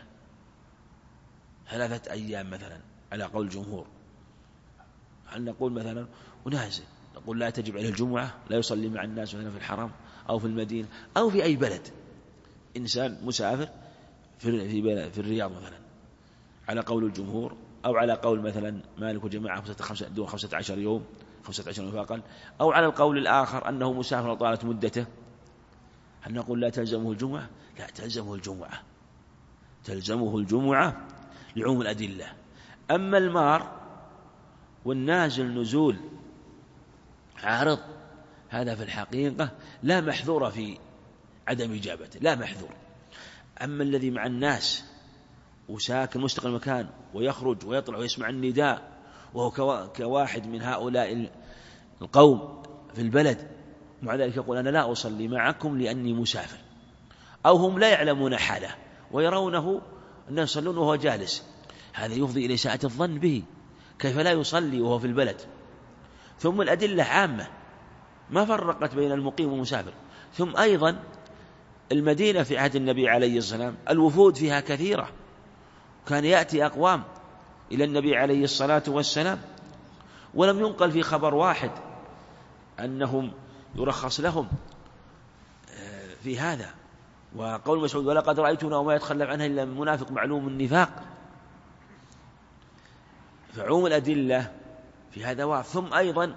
3 أيام مثلا على قول الجمهور، هل نقول مثلا ونازل نقول لا تجب عليه الجمعة، لا يصلي مع الناس مثلا في الحرم أو في المدينة أو في أي بلد؟ إنسان مسافر في الرياض مثلا على قول الجمهور، أو على قول مثلا مالك وجماعة دون 15 يوم 15 يوم فأقل، أو على القول الآخر أنه مسافر طالت مدته، هل نقول لا تلزمه الجمعة؟ لا تلزمه الجمعة، تلزمه الجمعة لعموم الأدلة. أما المار والنازل نزول عارض هذا في الحقيقة لا محذور في عدم إجابته، لا محذور. أما الذي مع الناس وساكن مستقل مكان ويخرج ويطلع ويسمع النداء وهو كواحد من هؤلاء القوم في البلد، مع ذلك يقول أنا لا أصلي معكم لأني مسافر، أو هم لا يعلمون حاله ويرونه أنه يصلون وهو جالس، هذا يفضي إلى إساءة الظن به، كيف لا يصلي وهو في البلد؟ ثم الأدلة عامة ما فرقت بين المقيم والمسافر. ثم أيضا المدينة في عهد النبي عليه السلام الوفود فيها كثيرة، كان يأتي أقوام إلى النبي عليه الصلاة والسلام ولم ينقل في خبر واحد أنهم يرخص لهم في هذا. وقول مسعود ولقد رأيتنا وما يتخلف عنها إلا منافق معلوم النفاق، فعموم الأدلة في هذا واضح. ثم أيضا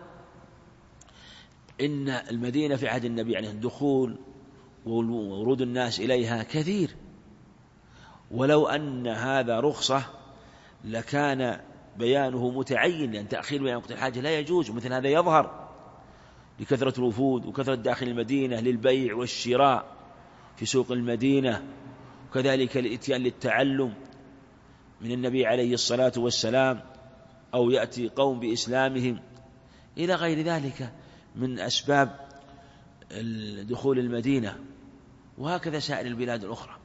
إن المدينة في عهد النبي يعني الدخول وورود الناس إليها كثير، ولو أن هذا رخصة لكان بيانه متعين، لأن تأخير بيان وقت الحاجة لا يجوز، ومثل هذا يظهر لكثرة الوفود وكثرة داخل المدينة للبيع والشراء في سوق المدينة، وكذلك الإتيان للتعلم من النبي عليه الصلاة والسلام أو يأتي قوم بإسلامهم إلى غير ذلك من أسباب دخول المدينة، وهكذا سائر البلاد الأخرى.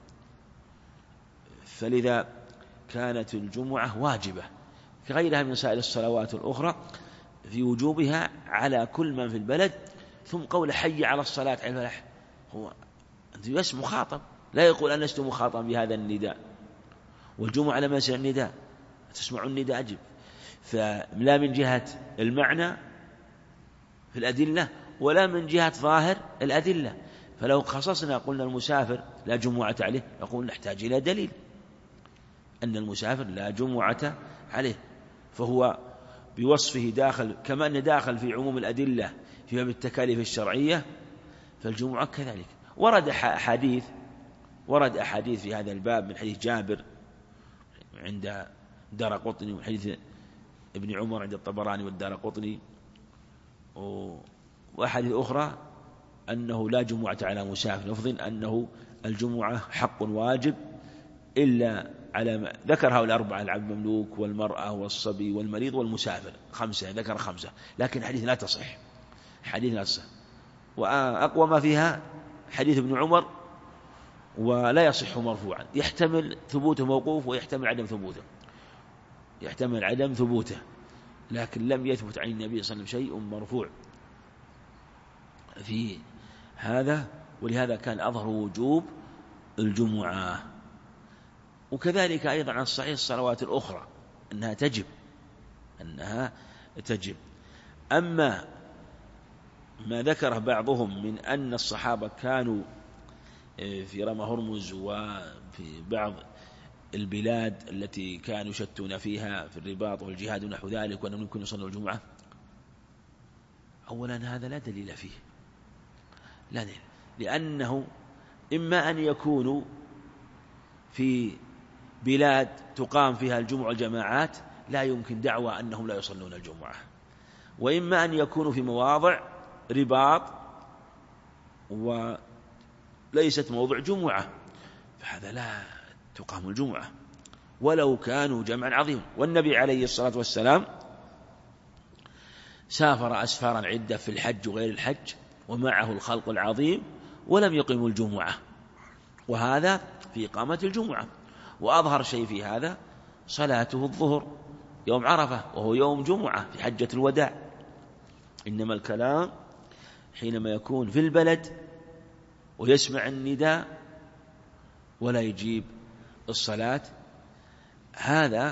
فلذا كانت الجمعة واجبة كغيرها من سائر الصلوات الأخرى في وجوبها على كل من في البلد. ثم قول حي على الصلاة على الفلاح، هو أنت بس مخاطب، لا يقول أن لست مخاطب بهذا النداء. والجمعة لما يسمع النداء تسمع النداء أجب، فلا من جهة المعنى في الأدلة ولا من جهة ظاهر الأدلة. فلو خصصنا قلنا المسافر لا جمعة عليه، يقول نحتاج إلى دليل أن المسافر لا جمعة عليه، فهو بوصفه داخل كما أنه داخل في عموم الأدلة في باب التكاليف الشرعية، فالجمعة كذلك. ورد أحاديث في هذا الباب من حديث جابر عند الدارقطني، وحديث ابن عمر عند الطبراني والدارقطني، وأحاديث أخرى أنه لا جمعة على مسافر، لفظ أنه الجمعة حق واجب إلا على ما ذكر هؤلاء الأربعة: العبد المملوك والمرأة والصبي والمريض والمسافر، 5 ذكر 5، لكن حديث لا تصح، حديث لا تصح. وأقوى ما فيها حديث ابن عمر، ولا يصح مرفوعا، يحتمل ثبوته موقوف ويحتمل عدم ثبوته، لكن لم يثبت عن النبي صلى الله عليه وسلم شيء مرفوع في هذا، ولهذا كان أظهر وجوب الجمعة. وكذلك أيضا عن الصحيح الصلوات الأخرى أنها تجب. أما ما ذكره بعضهم من أن الصحابة كانوا في رمى هرمز وفي بعض البلاد التي كانوا يشتون فيها في الرباط والجهاد ونحو ذلك وأنهم يمكن يصلوا الجمعة، أولا هذا لا دليل فيه، لا دليل، لأنه إما أن يكونوا في بلاد تقام فيها الجمعة والجماعات لا يمكن دعوى أنهم لا يصلون الجمعة، وإما أن يكونوا في مواضع رباط وليست موضع جمعة، فهذا لا تقام الجمعة ولو كانوا جمعا عظيما. والنبي عليه الصلاة والسلام سافر أسفارا عدة في الحج وغير الحج ومعه الخلق العظيم ولم يقيموا الجمعة، وهذا في إقامة الجمعة. وأظهر شيء في هذا صلاته الظهر يوم عرفة وهو يوم جمعة في حجة الوداع. إنما الكلام حينما يكون في البلد ويسمع النداء ولا يجيب الصلاة، هذا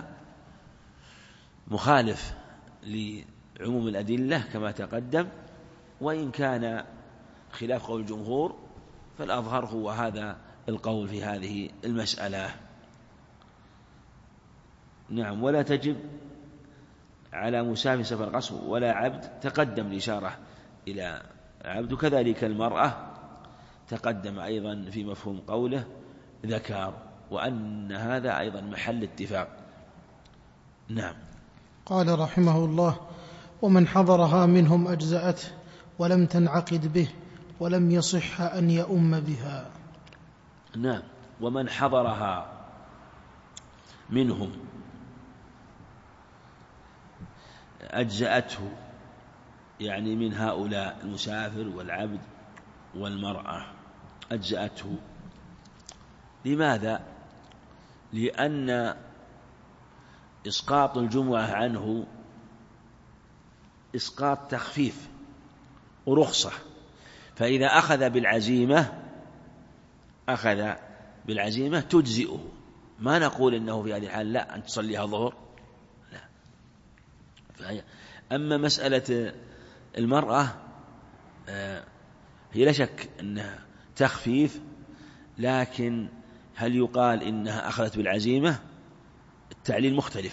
مخالف لعموم الأدلة كما تقدم، وإن كان خلاف قول الجمهور فالأظهر هو هذا القول في هذه المسألة. نعم. ولا تجب على مسافر سفر قصر ولا عبد، تقدم الإشارة إلى عبد، كذلك المرأة تقدم أيضا في مفهوم قوله ذكر، وأن هذا أيضا محل اتفاق. نعم.
قال رحمه الله: ومن حضرها منهم أجزأته ولم تنعقد به ولم يصح أن يؤم بها.
نعم. ومن حضرها منهم أجزأته، يعني من هؤلاء المسافر والعبد والمرأة أجزأته. لماذا؟ لأن إسقاط الجمعة عنه إسقاط تخفيف ورخصة، فإذا أخذ بالعزيمة تجزئه. ما نقول إنه في هذه الحال لا أن تصليها ظهر، لا. أما مسألة المرأة هي لا شك أنها تخفيف، لكن هل يقال إنها أخذت بالعزيمة؟ التعليل مختلف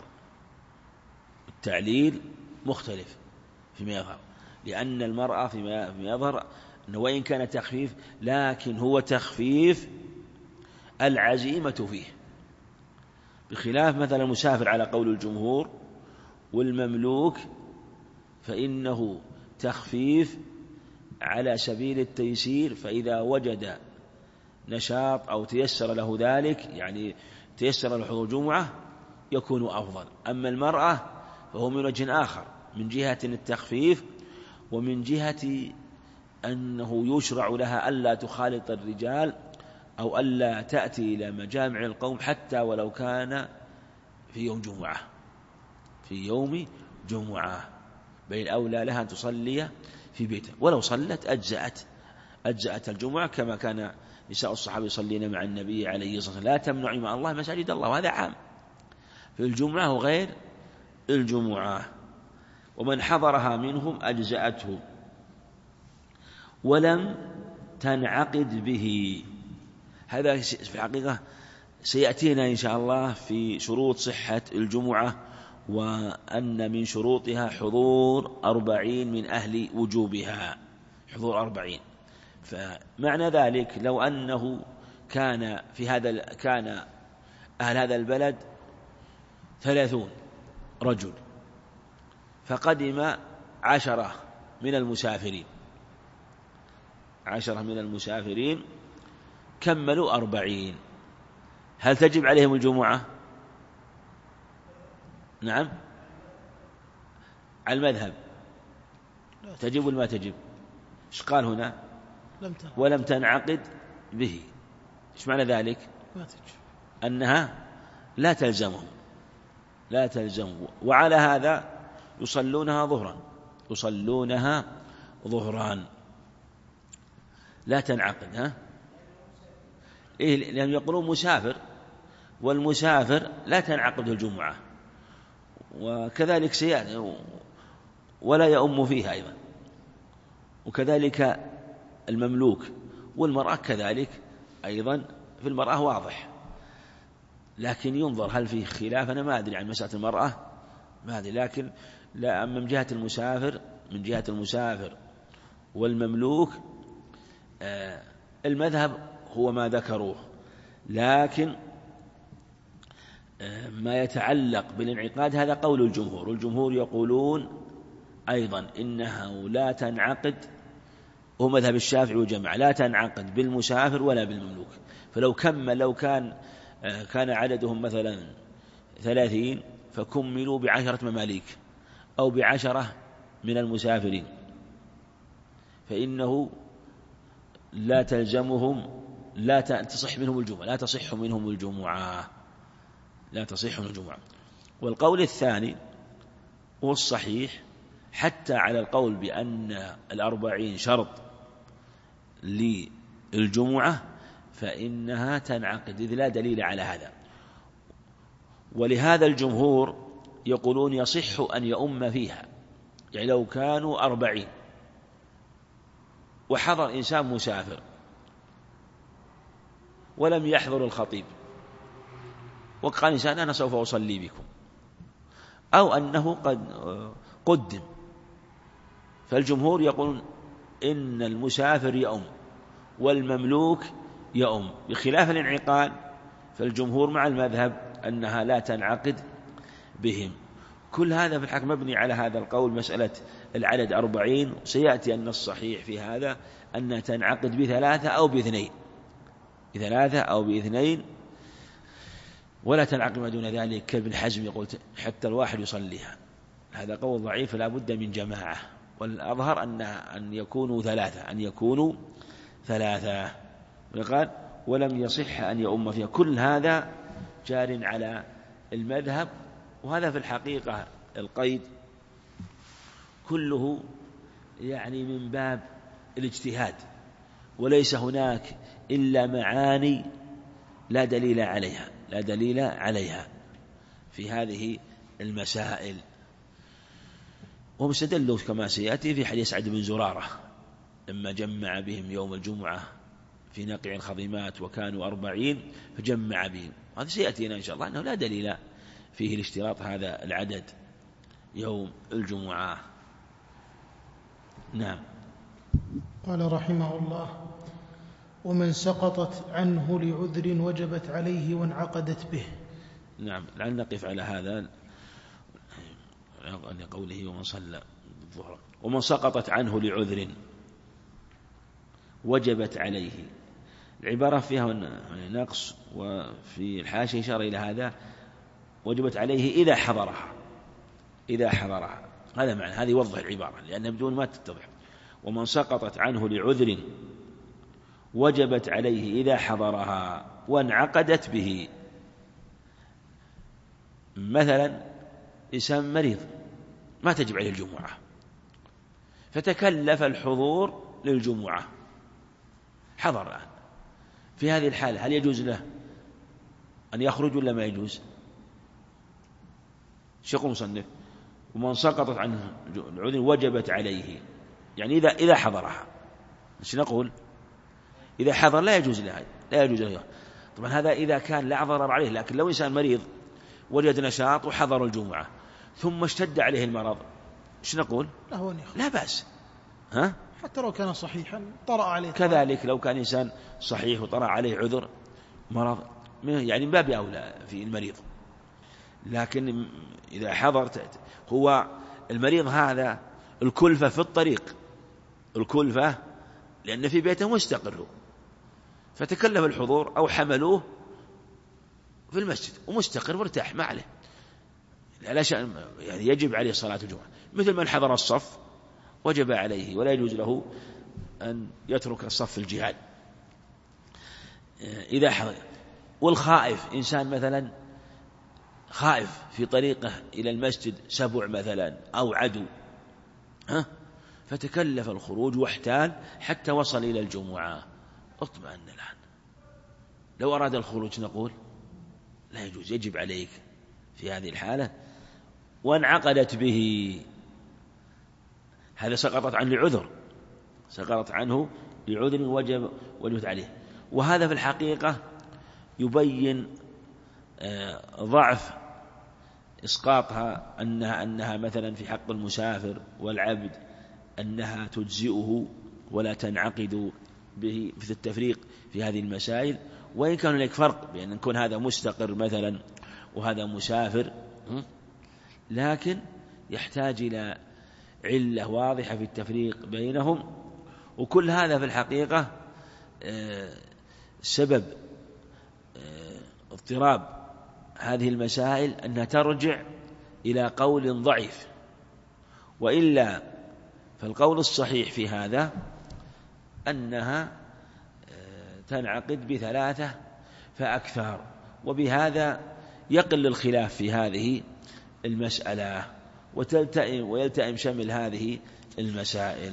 فيما يظهر، لأن المرأة فيما يظهر أنه وإن كان تخفيف لكن هو تخفيف العزيمة فيه، بخلاف مثلا المسافر على قول الجمهور والمملوك فإنه تخفيف على سبيل التيسير، فإذا وجد نشاط أو تيسر له ذلك، يعني تيسر له حضور الجمعة، يكون أفضل. أما المرأة فهو من وجه آخر، من جهة التخفيف، ومن جهة أنه يشرع لها ألا تخالط الرجال أو ألا تأتي إلى مجامع القوم حتى ولو كان في يوم جمعة، في يوم جمعة، بل الأولى لها أن تصلي في بيتها، ولو صلت أجزأت الجمعة، كما كان نساء الصحابة يصلين مع النبي عليه الصلاة والسلام. لا تمنعوا مع الله مساجد الله، وهذا عام في الجمعة وغير الجمعة، ومن حضرها منهم أجزأته ولم تنعقد به. هذا في الحقيقة سيأتينا إن شاء الله في شروط صحة الجمعة، وأن من شروطها حضور 40 من أهل وجوبها، حضور 40. فمعنى ذلك لو أنه كان أهل هذا البلد 30 رجل، فقدم 10 من المسافرين كملوا 40، هل تجب عليهم الجمعة؟ نعم، على المذهب تجب ولا ما تجب؟ إيش قال هنا؟ ولم تنعقد به. إيش معنى ذلك؟
ما تجب،
أنها لا تلزمهم، وعلى هذا يصلونها ظهران لا تنعقد. لأنهم يقولون مسافر، والمسافر لا تنعقد الجمعة، وكذلك سيأتي ولا يؤم فيها أيضا، وكذلك المملوك، والمرأة كذلك أيضا. في المرأة واضح، لكن ينظر هل فيه خلاف، أنا ما أدري عن مسألة المرأة، ما أدري، لكن لا، أما من جهة المسافر والمملوك المذهب هو ما ذكروه، لكن ما يتعلق بالانعقاد هذا قول الجمهور يقولون أيضا إنها لا تنعقد، هو مذهب الشافعي والجماعة، لا تنعقد بالمسافر ولا بالمملوك. فلو كان عددهم مثلا 30 فكملوا ب10 مماليك أو ب10 من المسافرين، فإنه لا تلزمهم، لا تصح منهم الجمعة. والقول الثاني هو الصحيح، حتى على القول بأن 40 شرط للجمعة فإنها تنعقد، إذ لا دليل على هذا. ولهذا الجمهور يقولون يصح أن يؤم فيها، يعني لو كانوا 40 وحضر إنسان مسافر ولم يحضر الخطيب وقال إنسان أنا سوف أصلي بكم، أو أنه قد قدم، فالجمهور يقولون إن المسافر يؤم والمملوك يؤم، بخلاف الانعقاد فالجمهور مع المذهب أنها لا تنعقد بهم. كل هذا في الحق مبني على هذا القول، مسألة العدد 40. سيأتي أن الصحيح في هذا أنها تنعقد ب3 أو ب2، ولا تنعقد ما دون ذلك، كابن حزم يقول حتى الواحد يصليها. هذا قول ضعيف، لا بد من جماعة، والأظهر أن يكونوا 3. وقال ولم يصح أن يؤم فيها. كل هذا جار على المذهب، وهذا في الحقيقة القيد كله يعني من باب الاجتهاد، وليس هناك إلا معاني لا دليل عليها في هذه المسائل. وهم استدلوا كما سيأتي في حديث سعد بن زرارة لما جمع بهم يوم الجمعة في نقع الخضيمات وكانوا 40 فجمع بهم. هذا سيأتينا إن شاء الله أنه لا دليل فيه الاشتراط هذا العدد يوم الجمعة. نعم.
قال رحمه الله: ومن سقطت عنه لعذر وجبت عليه وانعقدت به.
نعم، لعل نقف على هذا لقوله ومن صلى الظهر. ومن سقطت عنه لعذر وجبت عليه، العبارة فيها نقص، وفي الحاشية إشارة إلى هذا، وجبت عليه إذا إذا حضرها. هذا معنى، هذه يوضح العبارة لأنها بدون ما تتضح. ومن سقطت عنه لعذر وجبت عليه إذا حضرها وانعقدت به. مثلا إنسان مريض ما تجب عليه الجمعة فتكلف الحضور للجمعة، حضر الآن، في هذه الحالة هل يجوز له أن يخرج ولا ما يجوز؟ شيخ المصنف ومن سقطت عنه العذر وجبت عليه، يعني إذا حضرها. مش نقول إذا حضر لا يجوز له، لا يجوز له. طبعا هذا إذا كان لا ضرر عليه، لكن لو إنسان مريض وجد نشاط وحضر الجمعة ثم اشتد عليه المرض، إيش نقول؟ لا بأس، ها؟
حتى لو كان صحيحا طرأ عليه.
كذلك لو كان إنسان صحيح وطرأ عليه عذر مرض، يعني من باب أولى في المريض. لكن إذا حضرت هو المريض هذا الكلفة في الطريق، الكلفة لأن في بيته مستقر، فتكلف الحضور أو حملوه في المسجد ومستقر مرتاح ما عليه، لا شأن، يعني يجب عليه صلاة الجمعة مثل من حضر الصف وجب عليه، ولا يجوز له أن يترك الصف الجهاد إذا حضر. والخائف، إنسان مثلا خائف في طريقه إلى المسجد سبع مثلا أو عدو، فتكلف الخروج واحتال حتى وصل إلى الجمعة، اطمئن الآن. لو أراد الخروج نقول لا يجوز، يجب عليك في هذه الحالة. وانعقدت به، هذا سقطت عنه لعذر، سقطت عنه لعذر وجبت عليه. وهذا في الحقيقة يبين ضعف إسقاطها، أنها مثلا في حق المسافر والعبد أنها تجزئه ولا تنعقد به في التفريق في هذه المسائل. وإن كان هناك فرق بأن يكون هذا مستقر مثلا وهذا مسافر، لكن يحتاج إلى علة واضحة في التفريق بينهم. وكل هذا في الحقيقة سبب اضطراب هذه المسائل أنها ترجع إلى قول ضعيف، وإلا فالقول الصحيح في هذا أنها تنعقد بثلاثة فأكثر، وبهذا يقل الخلاف في هذه المسألة ويلتئم شمل هذه المسائل.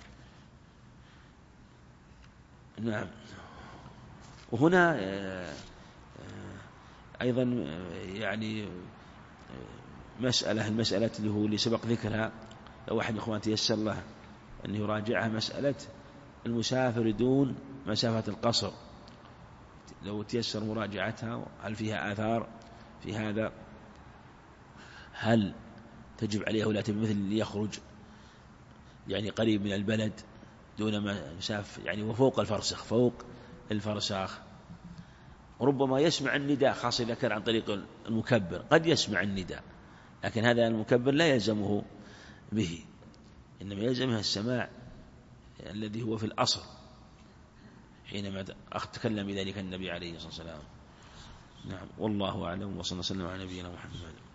نعم. وهنا أيضا يعني المسألة اللي سبق ذكرها، لو أحد الإخوان تيسر له أن يراجعها، مسألة المسافر دون مسافة القصر، لو تيسر مراجعتها، هل فيها آثار في هذا؟ هل تجب عليه ولا تجب؟ مثل اللي يخرج يعني قريب من البلد دون مسافة، يعني وفوق الفرسخ، فوق الفرساخ، ربما يسمع النداء، خاصة إذا كان عن طريق المكبر قد يسمع النداء، لكن هذا المكبر لا يلزمه به، إنما يلزمه السماع الذي هو في الأصل حينما تكلم بذلك النبي عليه الصلاة والسلام. نعم، والله أعلم، وصلى الله وسلم على نبينا محمد.